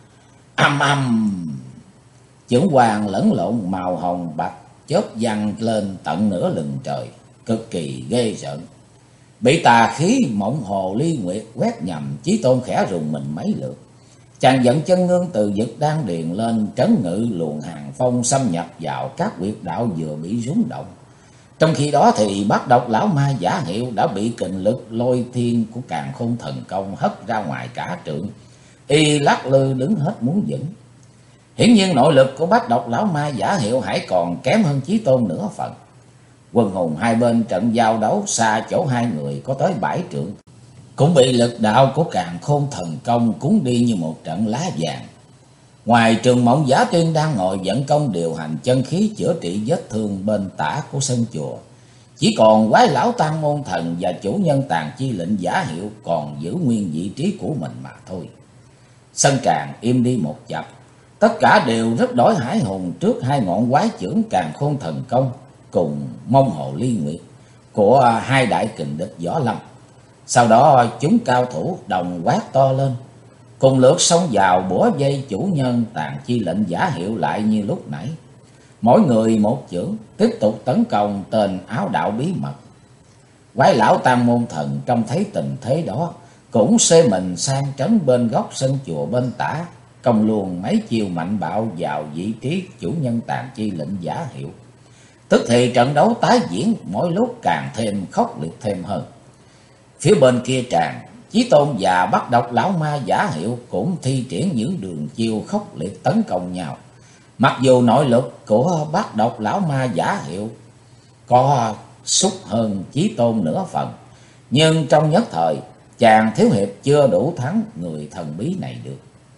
Âm âm! Chưởng quang lẫn lộn màu hồng bạch, chớp văng lên tận nửa lừng trời, cực kỳ ghê rợn. Bị tà khí Mộng Hồ Ly Nguyệt quét nhầm, Chí Tôn khẽ rùng mình mấy lượt. Chàng dẫn chân ngưng từ vực đan điền lên, trấn ngự luồng hàng phong xâm nhập vào các huyệt đạo vừa bị rúng động. Trong khi đó thì Bắt Độc lão ma giả hiệu đã bị kình lực lôi thiên của Càn Khôn Thần Công hất ra ngoài cả trượng, y lắc lư đứng hết muốn vững. Hiển nhiên nội lực của Bắt Độc lão ma giả hiệu hãy còn kém hơn Chí Tôn nửa phần. Quân hùng hai bên trận giao đấu xa chỗ hai người có tới 7 trượng, cũng bị lực đạo của Càn Khôn Thần Công cuốn đi như một trận lá vàng. Ngoài Trường Mộng Giả Tiên đang ngồi vận công điều hành chân khí chữa trị vết thương bên tả của sân chùa, chỉ còn quái lão Tam Môn Thần và chủ nhân Tàn Chi Lệnh giả hiệu còn giữ nguyên vị trí của mình mà thôi. Sân tràng im đi một chập, tất cả đều rất đổi hãi hùng trước hai ngọn quái chưởng Càn Khôn Thần Công cùng Mông Hồ Ly Nguyệt của hai đại kình địch võ lâm. Sau đó chúng cao thủ đồng quát to lên, cùng lượt xông vào bủa vây chủ nhân Tàn Chi Lệnh Giả Hiệu lại như lúc nãy. Mỗi người một chưởng, tiếp tục tấn công tên áo đạo bí mật. Quái lão Tam Môn Thần trông thấy tình thế đó, cũng xê mình sang trấn bên góc sân chùa bên tả, công luồn mấy chiều mạnh bạo vào vị trí chủ nhân Tàn Chi Lệnh Giả Hiệu. Tức thì trận đấu tái diễn mỗi lúc càng thêm khốc liệt thêm hơn. Phía bên kia tràng, Chí Tôn và Bắt Độc Lão Ma Giả Hiệu cũng thi triển những đường chiêu khốc liệt tấn công nhau. Mặc dù nội lực của Bắt Độc Lão Ma Giả Hiệu có sút hơn Chí Tôn nửa phần, nhưng trong nhất thời chàng thiếu hiệp chưa đủ thắng người thần bí này được.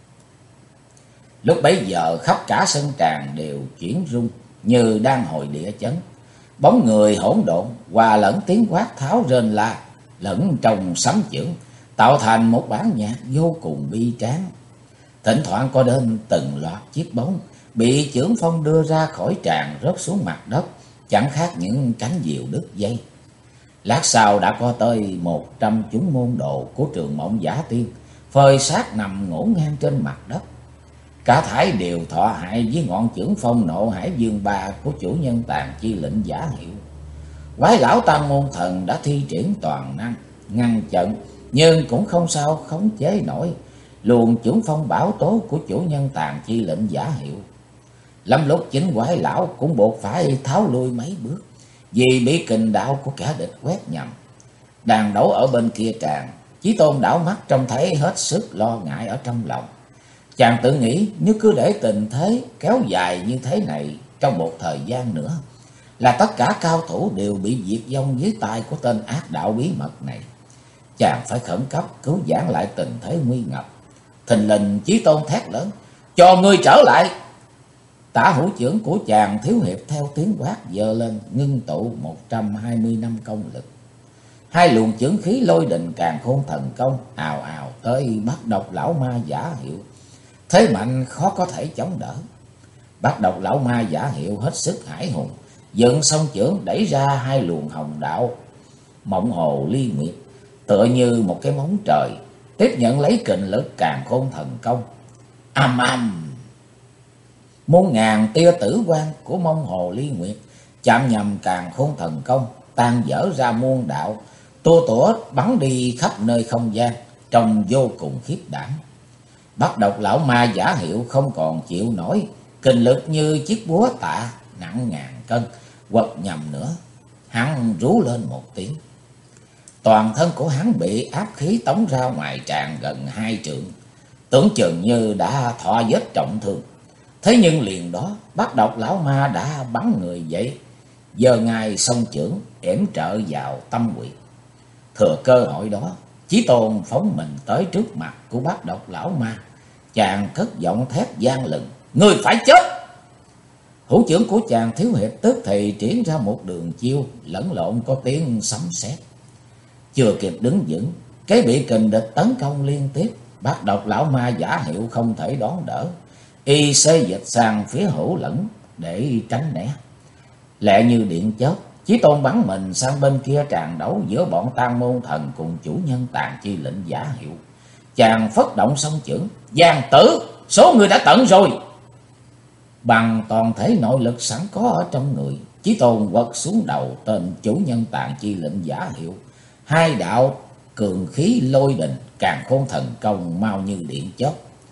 Lúc bấy giờ khắp cả sân tràng đều chuyển rung như đang hồi địa chấn. Bóng người hỗn độn hòa lẫn tiếng quát tháo rên la lẫn trong sấm chưởng, tạo thành một bản nhạc vô cùng bi tráng. Thỉnh thoảng có đến từng loạt chiếc bóng bị chưởng phong đưa ra khỏi tràng rớt xuống mặt đất, chẳng khác những cánh diều đứt dây. Lát sau đã có tới 100 chúng môn đồ của Trường Mộng Giả Tiên phơi xác nằm ngổn ngang trên mặt đất. Cả thảy đều thọ hại với ngọn chưởng phong nộ hải dương ba của chủ nhân Tàn Chi Lệnh Giả Hiệu. Quái lão Tam Môn Thần đã thi triển toàn năng ngăn chặn, nhưng cũng không sao khống chế nổi luồng chưởng phong bão tố của chủ nhân Tàn Chi Lệnh Giả Hiệu. Lắm lúc chính quái lão cũng buộc phải tháo lui mấy bước, vì bị kình đạo của kẻ địch quét nhầm. Đàn đấu ở bên kia tràng, Chí Tôn đảo mắt trông thấy hết sức lo ngại ở trong lòng. Chàng tự nghĩ nếu cứ để tình thế kéo dài như thế này trong một thời gian nữa, là tất cả cao thủ đều bị diệt vong dưới tay của tên ác đạo bí mật này. Chàng phải khẩn cấp cứu vãn lại tình thế nguy ngập. Thình lình Chí Tôn thét lớn: "Cho ngươi trở lại!" Tả hữu chưởng của chàng thiếu hiệp theo tiếng quát giơ lên, ngưng tụ 120 năm công lực. Hai luồng chưởng khí lôi đình Càn Khôn Thần Công ào ào tới Bắt Độc Lão Ma Giả Hiệu. Thế mạnh khó có thể chống đỡ. Bắt Độc Lão Ma Giả Hiệu hết sức hãi hùng, dựng song chưởng đẩy ra hai luồng hồng đạo Mộng Hồ Ly Nguyệt, tựa như một cái móng trời, tiếp nhận lấy kình lực Càn Khôn Thần Công. Âm âm, muôn ngàn tia tử quang của Mông Hồ Ly Nguyệt chạm nhầm Càn Khôn Thần Công, tan dở ra muôn đạo, tua tủa bắn đi khắp nơi không gian, trông vô cùng khiếp đảm. Bắt Độc Lão Ma Giả Hiệu không còn chịu nổi kình lực như chiếc búa tạ nặng ngàn cân quật nhầm nữa. Hắn rú lên một tiếng, toàn thân của hắn bị áp khí tống ra ngoài tràng gần 2 trượng, tưởng chừng như đã thọ vết trọng thương. Thế nhưng liền đó Bắt Độc Lão Ma đã bắn người dậy, giơ ngài song chưởng yểm trợ vào tâm quyệt. Thừa cơ hội đó, Chí Tôn phóng mình tới trước mặt của Bắt Độc Lão Ma. Chàng cất giọng thét vang lừng: "Ngươi phải chết!" Hữu chưởng của chàng thiếu hiệp tức thì triển ra một đường chiêu lẫn lộn có tiếng sấm sét. Chưa kịp đứng vững, cái bị kình địch tấn công liên tiếp. Bắt Độc Lão Ma Giả Hiệu không thể đón đỡ, y xê dịch sang phía hữu lẫn để tránh né. Lẹ như điện chớp, Chí Tôn bắn mình sang bên kia tràn đấu giữa bọn Tam Môn Thần cùng chủ nhân Tàn Chi Lệnh Giả Hiệu. Chàng phất động song chưởng: "Giang tử, số người đã tận rồi!" Bằng toàn thể nội lực sẵn có ở trong người, Chí Tôn quật xuống đầu tên chủ nhân Tàn Chi Lệnh Giả Hiệu. Hai đạo cường khí lôi đình Càn Khôn Thần Công mau như điện chớp.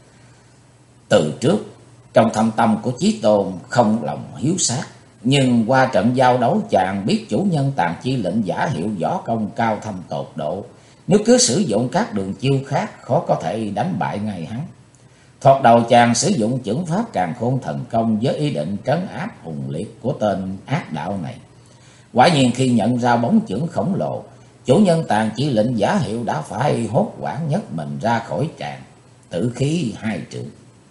Từ trước, trong thâm tâm của Chí Tôn không lòng hiếu sát, nhưng qua trận giao đấu chàng biết chủ nhân Tàn Chi Lệnh Giả Hiệu võ công cao thâm tột độ, nếu cứ sử dụng các đường chiêu khác khó có thể đánh bại ngay hắn. Thoạt đầu chàng sử dụng chưởng pháp Càn Khôn Thần Công với ý định trấn áp hùng liệt của tên ác đạo này. Quả nhiên khi nhận ra bóng chưởng khổng lồ, chủ nhân Tàn Chi Lệnh Giả Hiệu đã phải hốt hoảng nhấc mình ra khỏi tràng, tử khí 2 trượng.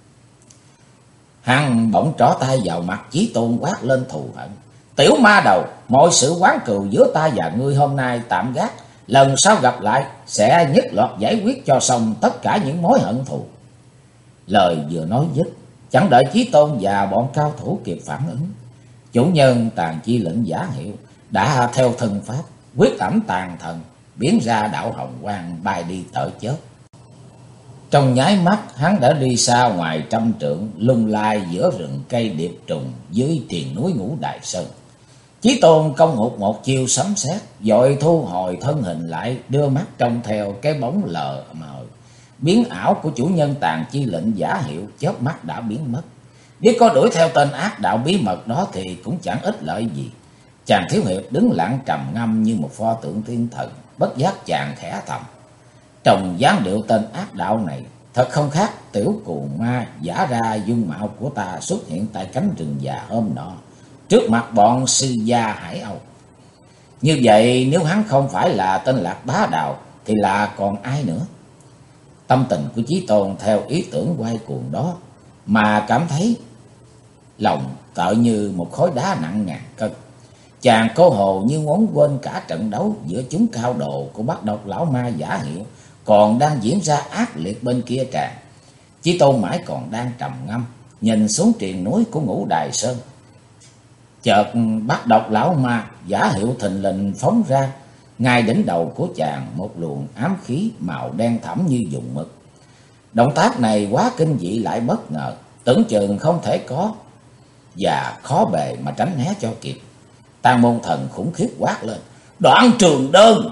Hắn bỗng trỏ tay vào mặt Chí Tôn quát lên thù hận: "Tiểu ma đầu, mọi sự oán cừu giữa ta và ngươi hôm nay tạm gác, lần sau gặp lại sẽ nhất loạt giải quyết cho xong tất cả những mối hận thù." Lời vừa nói dứt, chẳng đợi Chí Tôn và bọn cao thủ kịp phản ứng, chủ nhân Tàn Chi lệnh Giả Hiệu đã theo thân pháp quyết ẩm tàn thần, biến ra đạo hồng quang bay đi tở chớp. Trong nháy mắt, hắn đã đi xa ngoài trăm trượng, lung lai giữa rừng cây điệp trùng dưới triền núi Ngũ Đài Sơn. Chí Tôn công một chiêu sấm sét, vội thu hồi thân hình lại, đưa mắt trông theo cái bóng lờ mờ biến ảo của chủ nhân Tàn Chi lệnh Giả Hiệu, chớp mắt đã biến mất. Nếu có đuổi theo tên ác đạo bí mật đó thì cũng chẳng ích lợi gì. Chàng thiếu hiệp đứng lặng trầm ngâm như một pho tượng thiên thần, bất giác chàng khẽ thầm: trông dáng điệu tên ác đạo này thật không khác tiểu cù ma giả ra dung mạo của ta xuất hiện tại cánh rừng già hôm nọ, trước mặt bọn sư gia Hải Âu. Như vậy nếu hắn không phải là tên Lạc Bá Đạo thì là còn ai nữa? Tâm tình của Chí Tôn theo ý tưởng quay cuồng đó mà cảm thấy lòng tựa như một khối đá nặng ngàn cân. Chàng cô hồ như muốn quên cả trận đấu giữa chúng cao độ của Bắc Độc lão ma Giả Hiệu còn đang diễn ra ác liệt bên kia tràn. Chí Tôn mãi còn đang trầm ngâm, nhìn xuống triền núi của Ngũ Đài Sơn. Chợt Bắc Độc lão ma Giả Hiệu thình lình phóng ra, ngay đỉnh đầu của chàng một luồng ám khí màu đen thẫm như dùng mực. Động tác này quá kinh dị lại bất ngờ, tưởng chừng không thể có và khó bề mà tránh né cho kịp. Tang Môn Thần khủng khiếp quát lên: Đoạn Trường Đơn!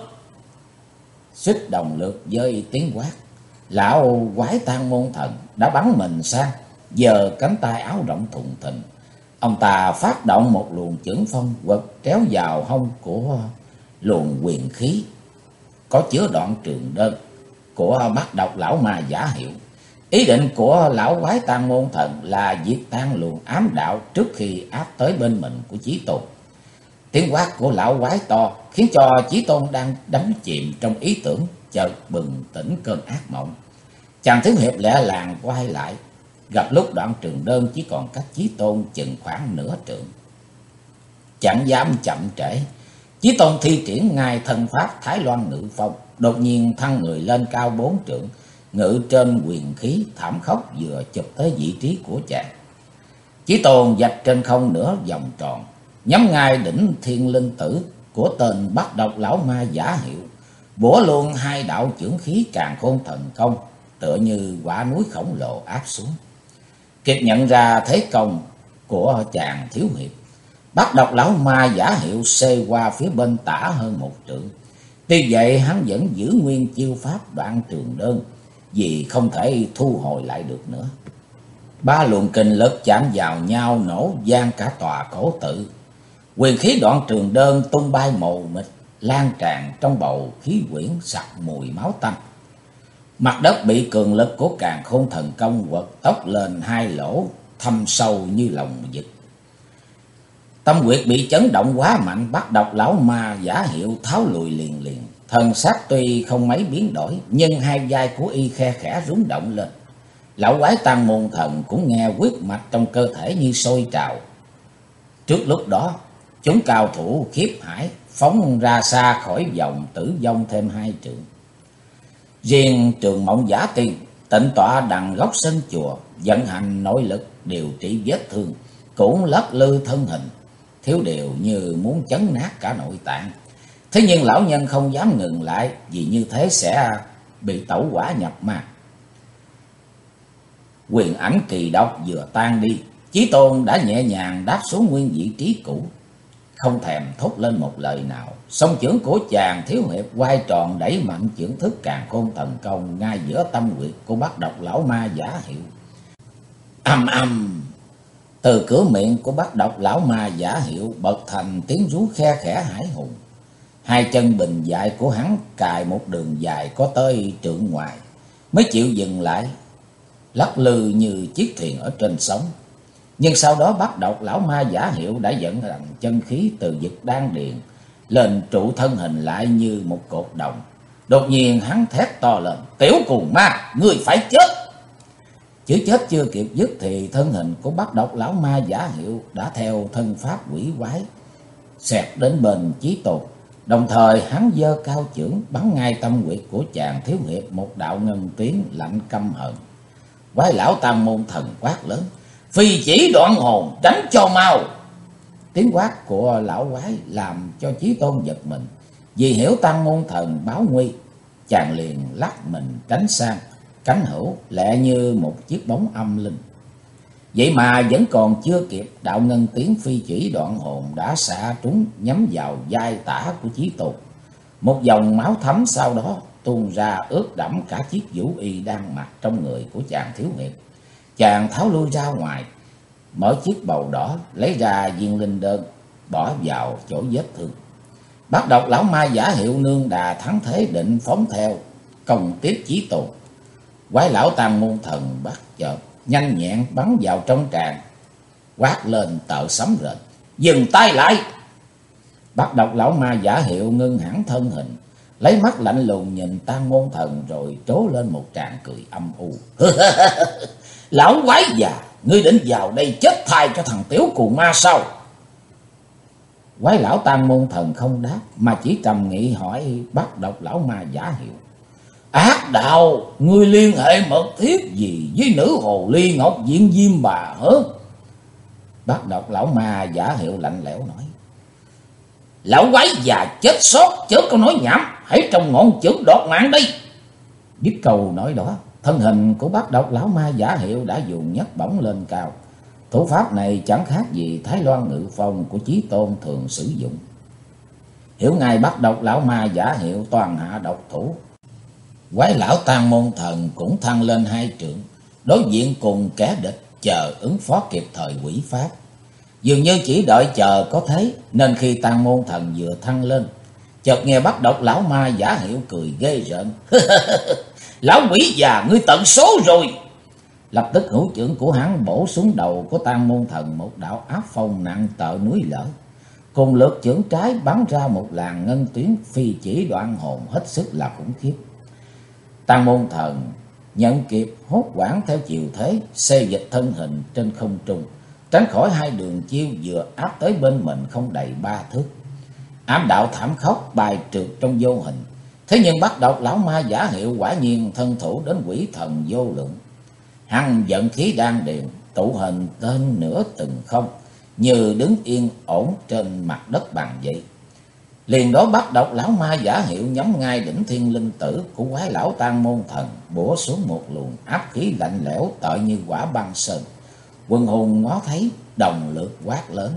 Xích đồng lượt với tiếng quát, lão quái Tang Môn Thần đã bắn mình sang, giơ cánh tay áo rộng thùng thình. Ông ta phát động một luồng chưởng phong quật tréo vào hông của luồng quyền khí có chứa Đoạn Trường Đơn của Bắc Độc lão ma Giả Hiệu. Ý định của lão quái Tang Môn Thần là diệt tan luồng ám đạo trước khi áp tới bên mình của Chí Tôn. Tiếng quát của lão quái to khiến cho Chí Tôn đang đắm chìm trong ý tưởng chợt bừng tỉnh cơn ác mộng. Chàng thiếu hiệp lẹ làng quay lại, gặp lúc Đoạn Trường Đơn chỉ còn cách Chí Tôn chừng khoảng nửa trượng. Chẳng dám chậm trễ, Chí Tôn thi triển ngay thân pháp Thái Loan Ngự Phong, đột nhiên thăng người lên cao 4 trượng, ngự trên quyền khí thảm khốc vừa chụp tới vị trí của chàng. Chí Tôn vạch trên không nửa vòng tròn, nhắm ngay đỉnh Thiên Linh Tử của tên Bắc Độc lão ma Giả Hiệu, bủa luôn hai đạo chưởng khí càn khôn thần công, tựa như quả núi khổng lồ áp xuống. Kịp nhận ra thế công của chàng thiếu hiệp, Bắc Độc lão ma Giả Hiệu xê qua phía bên tả hơn 1 trượng. Tuy vậy hắn vẫn giữ nguyên chiêu pháp Đoạn Trường Đơn, vì không thể thu hồi lại được nữa. 3 luồng kình lực chạm vào nhau nổ vang cả tòa cổ tự. Quyền khí Đoạn Trường Đơn tung bay mù mịt, lan tràn trong bầu khí quyển sặc mùi máu tanh. Mặt đất bị cường lực của càn khôn thần công quật tốc lên 2 lỗ thâm sâu như lòng vực. Tâm huyệt bị chấn động quá mạnh, Bắc Độc lão ma Giả Hiệu tháo lùi liền liền. Thần sắc tuy không mấy biến đổi, nhưng hai vai của y khe khẽ rung động lên. Lão quái Tang Môn Thần cũng nghe huyết mạch trong cơ thể như sôi trào. Trước lúc đó, chúng cao thủ khiếp hải phóng ra xa khỏi vòng tử vong thêm 2 trượng. Riêng Trường Mộng Giả Tiên tịnh tọa đằng góc sân chùa, vận hành nội lực điều trị vết thương, cũng lắc lư thân hình, thiếu điều như muốn chấn nát cả nội tạng. Thế nhưng lão nhân không dám ngừng lại, vì như thế sẽ bị tẩu hỏa nhập ma. Quyền ảnh kỳ độc vừa tan đi, Chí Tôn đã nhẹ nhàng đáp xuống nguyên vị trí cũ, không thèm thốt lên một lời nào. Song chưởng của chàng thiếu hiệp quay tròn đẩy mạnh chưởng thức càn khôn thần công ngay giữa tâm huyệt của Bắc Độc lão ma Giả Hiệu. Âm âm, từ cửa miệng của Bắc Độc lão ma Giả Hiệu bật thành tiếng rú khe khẽ hãi hùng. 2 chân bình dài của hắn cài một đường dài có tới trượng ngoài, mới chịu dừng lại, lắc lư như chiếc thuyền ở trên sóng. Nhưng sau đó Bắc Độc lão ma Giả Hiệu đã dẫn rằng chân khí từ vực đan điền lên trụ thân hình lại như một cột đồng. Đột nhiên hắn thét to lên: Tiểu cù ma, ngươi phải chết! Chữ chết chưa kịp dứt thì thân hình của Bắc Độc lão ma Giả Hiệu đã theo thân pháp quỷ quái xẹt đến bên Chí Tôn. Đồng thời hắn giơ cao chưởng bắn ngay tâm huyệt của chàng thiếu hiệp một đạo ngân tuyến lạnh căm hận. Quái lão Tam Môn Thần quát lớn: "Phi chỉ đoạn hồn, tránh cho mau!" Tiếng quát của lão quái làm cho Chí Tôn giật mình, vì hiểu Tam Môn Thần báo nguy. Chàng liền lắc mình tránh sang, cánh hữu lẹ như một chiếc bóng âm linh. Vậy mà vẫn còn chưa kịp, đạo ngân tiếng phi chỉ đoạn hồn đã xạ trúng nhắm vào vai tả của Chí Tôn. Một dòng máu thấm sau đó tuôn ra ướt đẫm cả chiếc vũ y đang mặc trong người của chàng thiếu niên. Chàng tháo lui ra ngoài, mở chiếc bầu đỏ, lấy ra viên linh đơn, bỏ vào chỗ vết thương. Bác độc lão ma giả hiệu nương đà thắng thế định phóng theo công tiếp Chí Tôn. Quái lão Tam Môn Thần bắt chợt nhanh nhẹn bắn vào trong tràng, quát lên tợ sấm rền: "Dừng tay lại!" Bác độc lão ma giả hiệu ngưng hẳn thân hình, lấy mắt lạnh lùng nhìn Tam Môn Thần rồi trố lên một tràng cười âm u. "Lão quái già, ngươi định vào đây chết thay cho thằng tiểu cù ma sao?" Quái lão Tam Môn Thần không đáp, mà chỉ trầm nghị hỏi bác độc lão ma giả hiệu: "Ác đạo, ngươi liên hệ mật thiết gì với nữ hồ ly Ngọc Diện Diêm bà hả?" Bác độc lão ma giả hiệu lạnh lẽo nói: "Lão quái già chết sót, chớ có nói nhảm, hãy trồng ngọn chưởng đọt mạng đi." Dứt câu nói đó, thân hình của bác độc lão ma giả hiệu đã dùng nhấc bổng lên cao. Thủ pháp này chẳng khác gì Thái Loan Ngự Phong của Chí Tôn thường sử dụng. Hiểu ngay bác độc lão ma giả hiệu toàn hạ độc thủ. Quái lão Tam Môn Thần cũng thăng lên hai trượng, đối diện cùng kẻ địch, chờ ứng phó kịp thời quỷ pháp. Dường như chỉ đợi chờ có thế, nên khi Tam Môn Thần vừa thăng lên, chợt nghe bác độc lão ma giả hiệu cười ghê rợn: "Lão quỷ già, ngươi tận số rồi!" Lập tức hữu chưởng của hắn bổ xuống đầu của Tam Môn Thần một đạo áp phong nặng tợ núi lở. Cùng lượt chưởng trái bắn ra một làn ngân tuyến phi chỉ đoạn hồn hết sức là khủng khiếp. Tam Môn Thần nhận kịp hốt hoảng theo chiều thế, xê dịch thân hình trên không trung, tránh khỏi hai đường chiêu vừa áp tới bên mình không đầy 3 thước. Ám đạo thảm khốc bài trượt trong vô hình. Thế nhưng bắt độc lão ma giả hiệu quả nhiên thân thủ đến quỷ thần vô lượng. Hắn vận khí đan điền, tụ hình tên nửa từng không, như đứng yên ổn trên mặt đất bằng vậy. Liền đó bắt độc lão ma giả hiệu nhắm ngay đỉnh thiên linh tử của quái lão Tam Môn Thần, bổ xuống một luồng áp khí lạnh lẽo tợ như quả băng sơn. Quần hùng ngó thấy, đồng lượt quát lớn: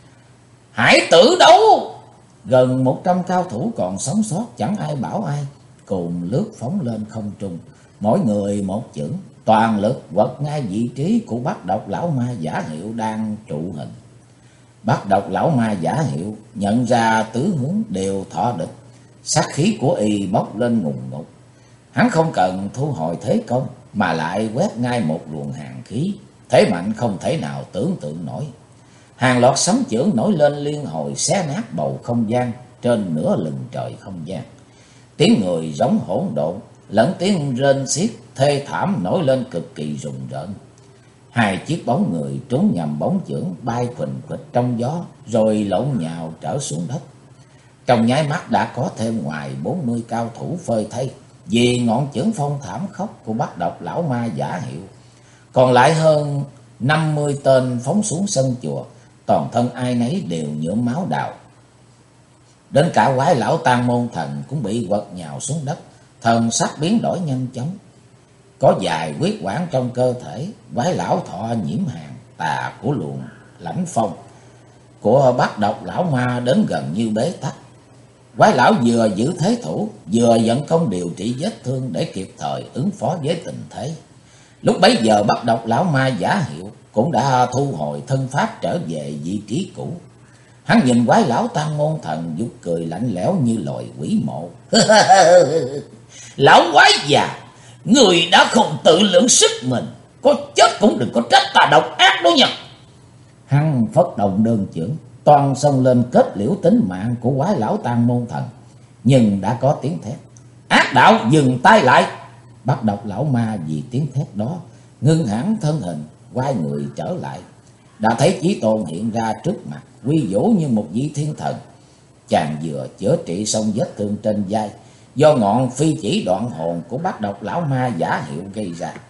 "Hải tử đâu?" Gần 100 cao thủ còn sống sót chẳng ai bảo ai, cùng lướt phóng lên không trung, mỗi người một chưởng, toàn lực quật ngay vị trí của bác độc lão ma giả hiệu đang trụ hình. Bác độc lão ma giả hiệu nhận ra tứ hướng đều thọ địch, sát khí của y bốc lên ngùn ngụt. Hắn không cần thu hồi thế công, mà lại quét ngay một luồng hàn khí, thế mạnh không thể nào tưởng tượng nổi. Hàng loạt sấm chưởng nổi lên liên hồi xé nát bầu không gian trên nửa lừng trời không gian. Tiếng người giống hỗn độn lẫn tiếng rên xiết thê thảm nổi lên cực kỳ rùng rợn. Hai chiếc bóng người trốn nhầm bóng chưởng bay khuỳnh khuỵch trong gió, rồi lộn nhào trở xuống đất. Trong nháy mắt đã có thêm ngoài 40 cao thủ phơi thây vì ngọn chưởng phong thảm khốc của bác độc lão ma giả hiệu. Còn lại hơn 50 tên phóng xuống sân chùa, toàn thân ai nấy đều nhuộm máu đào. Đến cả quái lão Tam Môn Thần cũng bị quật nhào xuống đất, thần sắc biến đổi nhanh chóng. Có vài huyết quản trong cơ thể, quái lão thọ nhiễm hàn tà của luồng lãnh phong của bác độc lão ma đến gần như bế tắc. Quái lão vừa giữ thế thủ, vừa vận công điều trị vết thương để kịp thời ứng phó với tình thế. Lúc bấy giờ bác độc lão ma giả hiệu cũng đã thu hồi thân pháp trở về vị trí cũ. Hắn nhìn quái lão Tam Môn Thần vút cười lạnh lẽo như loài quỷ mộ. "Lão quái già, người đã không tự lượng sức mình, có chết cũng đừng có trách ta độc ác đó nha." Hắn phất động đơn chưởng, toàn xông lên kết liễu tính mạng của quái lão Tam Môn Thần. Nhưng đã có tiếng thét: "Ác đạo, dừng tay lại!" Bắt độc lão ma vì tiếng thét đó ngưng hẳn thân hình, quay người trở lại. Đã thấy Chí Tôn hiện ra trước mặt, quy vũ như một vị thiên thần. Chàng vừa chữa trị xong vết thương trên vai do ngọn phi chỉ đoạn hồn của bác độc lão ma giả hiệu gây ra.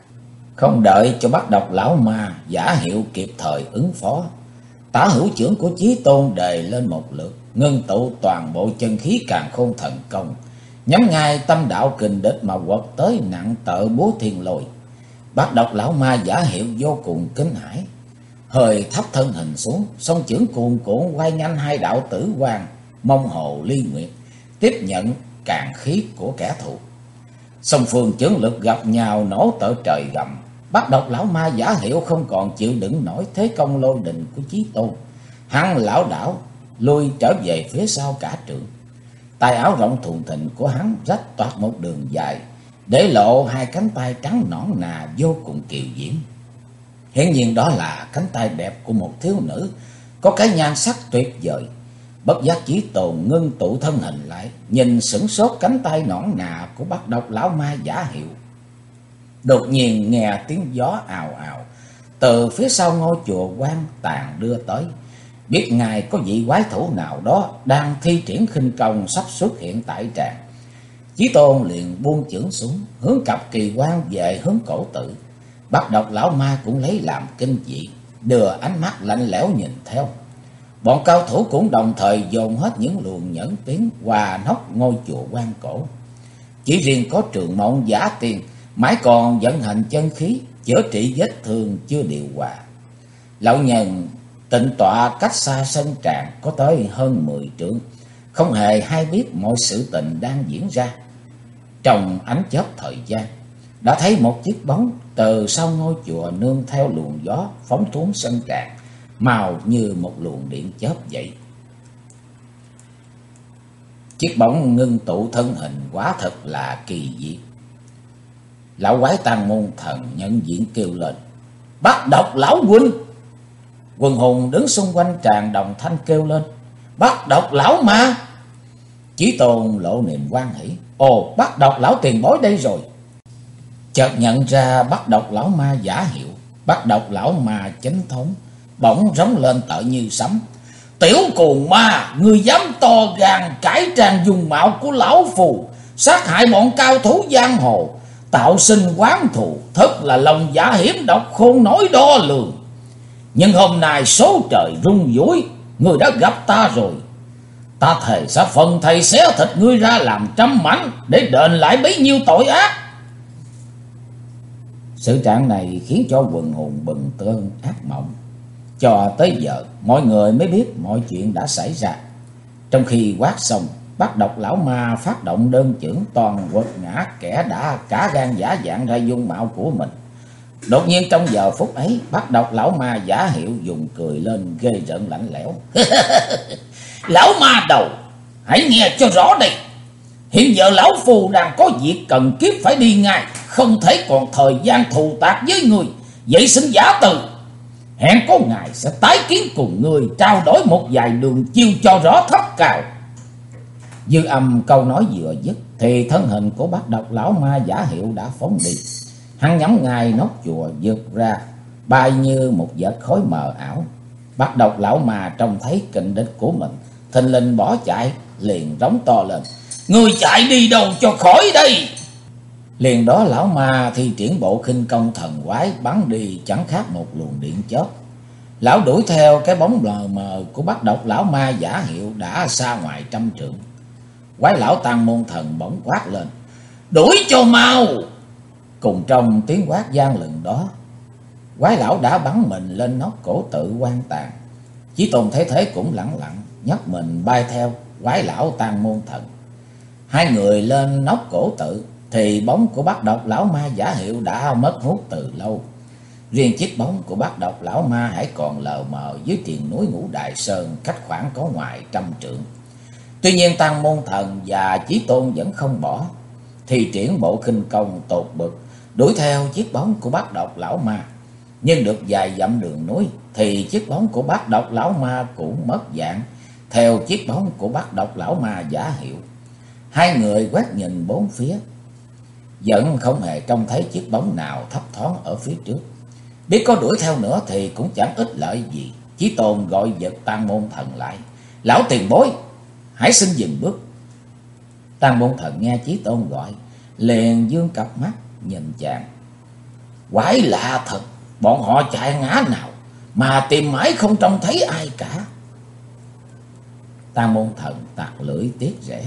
Không đợi cho bắt độc lão ma Giả Hiệu kịp thời ứng phó, tả hữu trưởng của Chí Tôn đề lên một lượt, ngưng tụ toàn bộ chân khí càn khôn thần công, nhắm ngay tâm đạo kình địch mà quật tới nặng tợ búa thiên lôi. Bắt độc lão ma Giả Hiệu vô cùng kinh hãi, hơi thấp thân hình xuống, song chưởng cuồn cuộn quay nhanh hai đạo tử quang mông hồ ly nguyệt, tiếp nhận càn khí của kẻ thù. Song phương chưởng lực gặp nhau nổ tở trời gầm. Bắt độc lão ma Giả Hiệu không còn chịu đựng nổi thế công lôi đình của Chí Tôn, hắn lảo đảo lui trở về phía sau cả trượng. Tay áo rộng thùng thình của hắn rách toạc một đường dài, để lộ hai cánh tay trắng nõn nà vô cùng kiều diễm. Hiển nhiên đó là cánh tay đẹp của một thiếu nữ có cái nhan sắc tuyệt vời. Bất giác Chí Tôn ngưng tụ thân hình lại, nhìn sửng sốt cánh tay nõn nà của bắt độc lão ma Giả Hiệu. Đột nhiên nghe tiếng gió ào ào từ phía sau ngôi chùa Quan Tàn đưa tới, biết ngài có vị quái thủ nào đó đang thi triển khinh công sắp xuất hiện tại tràng. Chí Tôn liền buông chưởng xuống, hướng cặp kỳ quan về hướng cổ tự. Bắt độc lão ma cũng lấy làm kinh dị, đưa ánh mắt lạnh lẽo nhìn theo. Bọn cao thủ cũng đồng thời dồn hết những luồng nhẫn tiến qua nóc ngôi chùa Quan cổ. Chỉ riêng có Trường Mộng Giả Tiên mãi còn vận hành chân khí chữa trị vết thương chưa điều hòa. Lão nhân tịnh tọa cách xa sân tràng có tới hơn 10 trượng, không hề hay biết mọi sự tình đang diễn ra. Trong ánh chớp thời gian, đã thấy một chiếc bóng từ sau ngôi chùa nương theo luồng gió phóng xuống sân tràng, màu như một luồng điện chớp vậy. Chiếc bóng ngưng tụ thân hình quả thật là kỳ dị. Lão quái Tàn Môn Thần nhận diện kêu lên: "Bắt độc lão huynh!" Quần hùng đứng xung quanh tràng đồng thanh kêu lên: "Bắt độc lão ma!" Chí Tôn lộ niềm hoan hỷ: "Ồ, bắt độc lão tiền bối đây rồi!" Chợt nhận ra bắt độc lão ma Giả Hiệu, bắt độc lão ma Chánh Thống, bỗng rống lên tợ như sấm: "Tiểu cuồng ma, ngươi dám to gan cải trang dùng mạo của lão phù, sát hại bọn cao thủ giang hồ, tạo sinh oán thù, thật là lòng dạ hiểm độc khôn nổi đo lường. Nhưng hôm nay số trời rung rủi, ngươi đã gặp ta rồi. Ta thề sẽ phần thầy xé thịt ngươi ra làm trăm mảnh để đền lại bấy nhiêu tội ác." Sự trạng này khiến cho quần hùng bừng cơn ác mộng. Cho tới giờ mọi người mới biết mọi chuyện đã xảy ra. Trong khi quát xong, bắt độc lão ma phát động đơn chưởng toàn quật ngã kẻ đã cả gan giả dạng ra dung mạo của mình. Đột nhiên trong giờ phút ấy, bắt độc lão ma Giả Hiệu dùng cười lên ghê rợn lạnh lẽo: "Lão ma đầu, hãy nghe cho rõ đây. Hiện giờ lão phù đang có việc cần kiếp phải đi ngay, không thể còn thời gian thù tạc với người. Vậy xin giả từ. Hẹn có ngày sẽ tái kiến cùng người, trao đổi một vài đường chiêu cho rõ thấp cao." Dư âm câu nói vừa dứt thì thân hình của bắt độc lão ma Giả Hiệu đã phóng đi. Hắn nhắm ngay nóc chùa vượt ra, bay như một vệt khói mờ ảo. Bắt độc lão ma trông thấy kình địch của mình, thình lình bỏ chạy, liền rống to lên: "Ngươi chạy đi đâu cho khỏi đây!" Liền đó lão ma thi triển bộ khinh công thần quái bắn đi chẳng khác một luồng điện chớp. Lão đuổi theo cái bóng lờ mờ của bắt độc lão ma Giả Hiệu đã xa ngoài trăm trượng. Quái lão Tàn Môn Thần bỗng quát lên: "Đuổi cho mau!" Cùng trong tiếng quát gian lừng đó, quái lão đã bắn mình lên nóc cổ tự Quan Tàn. Chí Tôn thấy thế cũng lẳng lặng nhấc mình bay theo quái lão Tàn Môn Thần. Hai người lên nóc cổ tự thì bóng của bắt độc lão ma Giả Hiệu đã mất hút từ lâu. Riêng chiếc bóng của bắt độc lão ma hãy còn lờ mờ dưới triền núi Ngũ Đại Sơn, cách khoảng có ngoài trăm trượng. Tuy nhiên Tàn Môn Thần và Chí Tôn vẫn không bỏ, thì triển bộ khinh công tột bực đuổi theo chiếc bóng của bắt độc lão ma. Nhưng được vài dặm đường núi thì chiếc bóng của bắt độc lão ma cũng mất dạng theo chiếc bóng của bắt độc lão ma Giả Hiệu. Hai người quét nhìn bốn phía, vẫn không hề trông thấy chiếc bóng nào thấp thoáng ở phía trước. Biết có đuổi theo nữa thì cũng chẳng ích lợi gì. Chí Tôn gọi giật Tàn Môn Thần lại: "Lão tiền bối, hãy xin dừng bước." Tàn Môn Thần nghe Chí Tôn gọi, liền dương cặp mắt nhìn chàng. Quái lạ thật, bọn họ chạy ngã nào mà tìm mãi không trông thấy ai cả. Tam Môn Thần tặc lưỡi tiếc rẻ.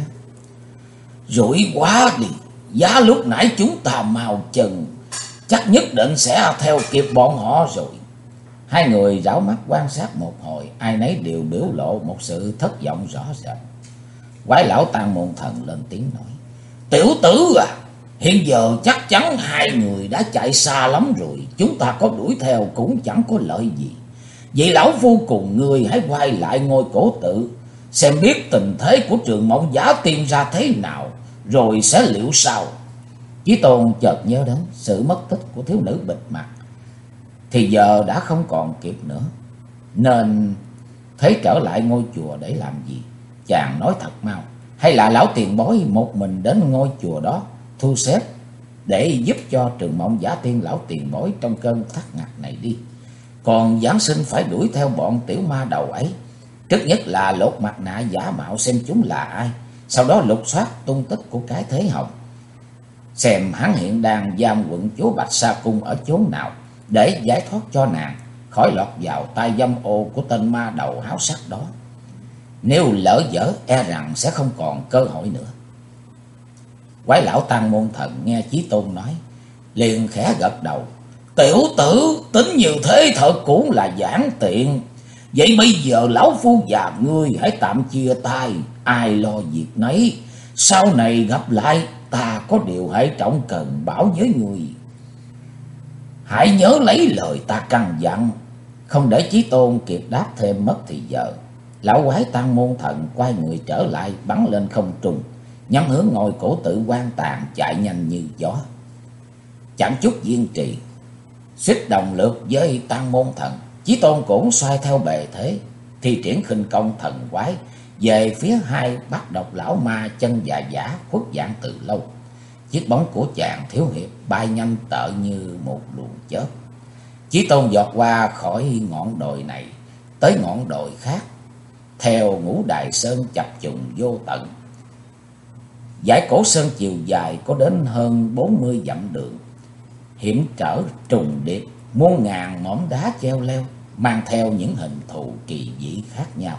Rủi quá đi, giá lúc nãy chúng ta mau chừng, chắc nhất định sẽ theo kịp bọn họ rồi. Hai người rảo mắt quan sát một hồi, ai nấy đều biểu lộ một sự thất vọng rõ rệt. Quái lão Tam Môn Thần lên tiếng nói: Tiểu tử à, hiện giờ chắc chắn hai người đã chạy xa lắm rồi, chúng ta có đuổi theo cũng chẳng có lợi gì. Vậy lão phu cùng ngươi hãy quay lại ngôi cổ tự, xem biết tình thế của Trường Mộng Giả Tiên ra thế nào, rồi sẽ liệu sao. Chí Tôn chợt nhớ đến sự mất tích của thiếu nữ bịt mặt, thì giờ đã không còn kịp nữa, nên thấy trở lại ngôi chùa để làm gì. Chàng nói thật mau, hay là lão tiền bối một mình đến ngôi chùa đó thu xếp để giúp cho Trường Mộng Giả Tiên lão tiền bối trong cơn thắt ngặt này đi. Còn giáng sinh phải đuổi theo bọn tiểu ma đầu ấy, trước nhất là lột mặt nạ giả mạo xem chúng là ai, sau đó lục soát tung tích của cái Thế Hồng, xem hắn hiện đang giam quận chúa Bạch Sa Cung ở chốn nào, để giải thoát cho nàng khỏi lọt vào tay dâm ô của tên ma đầu háo sắc đó. Nếu lỡ dở e rằng sẽ không còn cơ hội nữa. Quái lão Tam Môn Thần nghe Chí Tôn nói, liền khẽ gật đầu. Tiểu tử tính như thế thật cũng là giản tiện. Vậy bây giờ lão phu và ngươi hãy tạm chia tay, ai lo việc nấy. Sau này gặp lại, ta có điều hãy trọng cần bảo với ngươi. Hãy nhớ lấy lời ta căn dặn. Không để Chí Tôn kịp đáp thêm mất thì giờ, lão quái Tam Môn Thần quay người trở lại, bắn lên không trung, nhắm hướng ngôi cổ tự quan tàn, chạy nhanh như gió. Chẳng chút kiên trì, xích đồng lượt với Tam Môn Thần, Chí Tôn cũng xoay theo bề thế, thi triển khinh công thần quái về phía hai bắt độc lão ma chân dạ giả khuất dạng từ lâu. Chiếc bóng của chàng thiếu hiệp bay nhanh tợ như một luồng chớp. Chí Tôn giọt qua khỏi ngọn đồi này tới ngọn đồi khác, theo Ngũ Đài Sơn chập trùng vô tận. Dải Cổ Sơn chiều dài có đến hơn 40 dặm đường, hiểm trở trùng điệp, muôn ngàn mỏm đá treo leo, mang theo những hình thù kỳ dị khác nhau.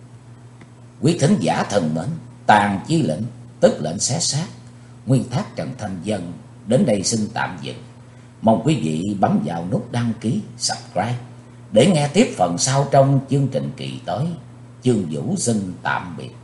Quý thính giả thân mến, Tàn Chi Lệnh tức lệnh xé xác, nguyên thác Trần Thanh Dân đến đây xin tạm dừng. Mong quý vị bấm vào nút đăng ký, subscribe để nghe tiếp phần sau trong chương trình kỳ tới. Chương Vũ xin tạm biệt.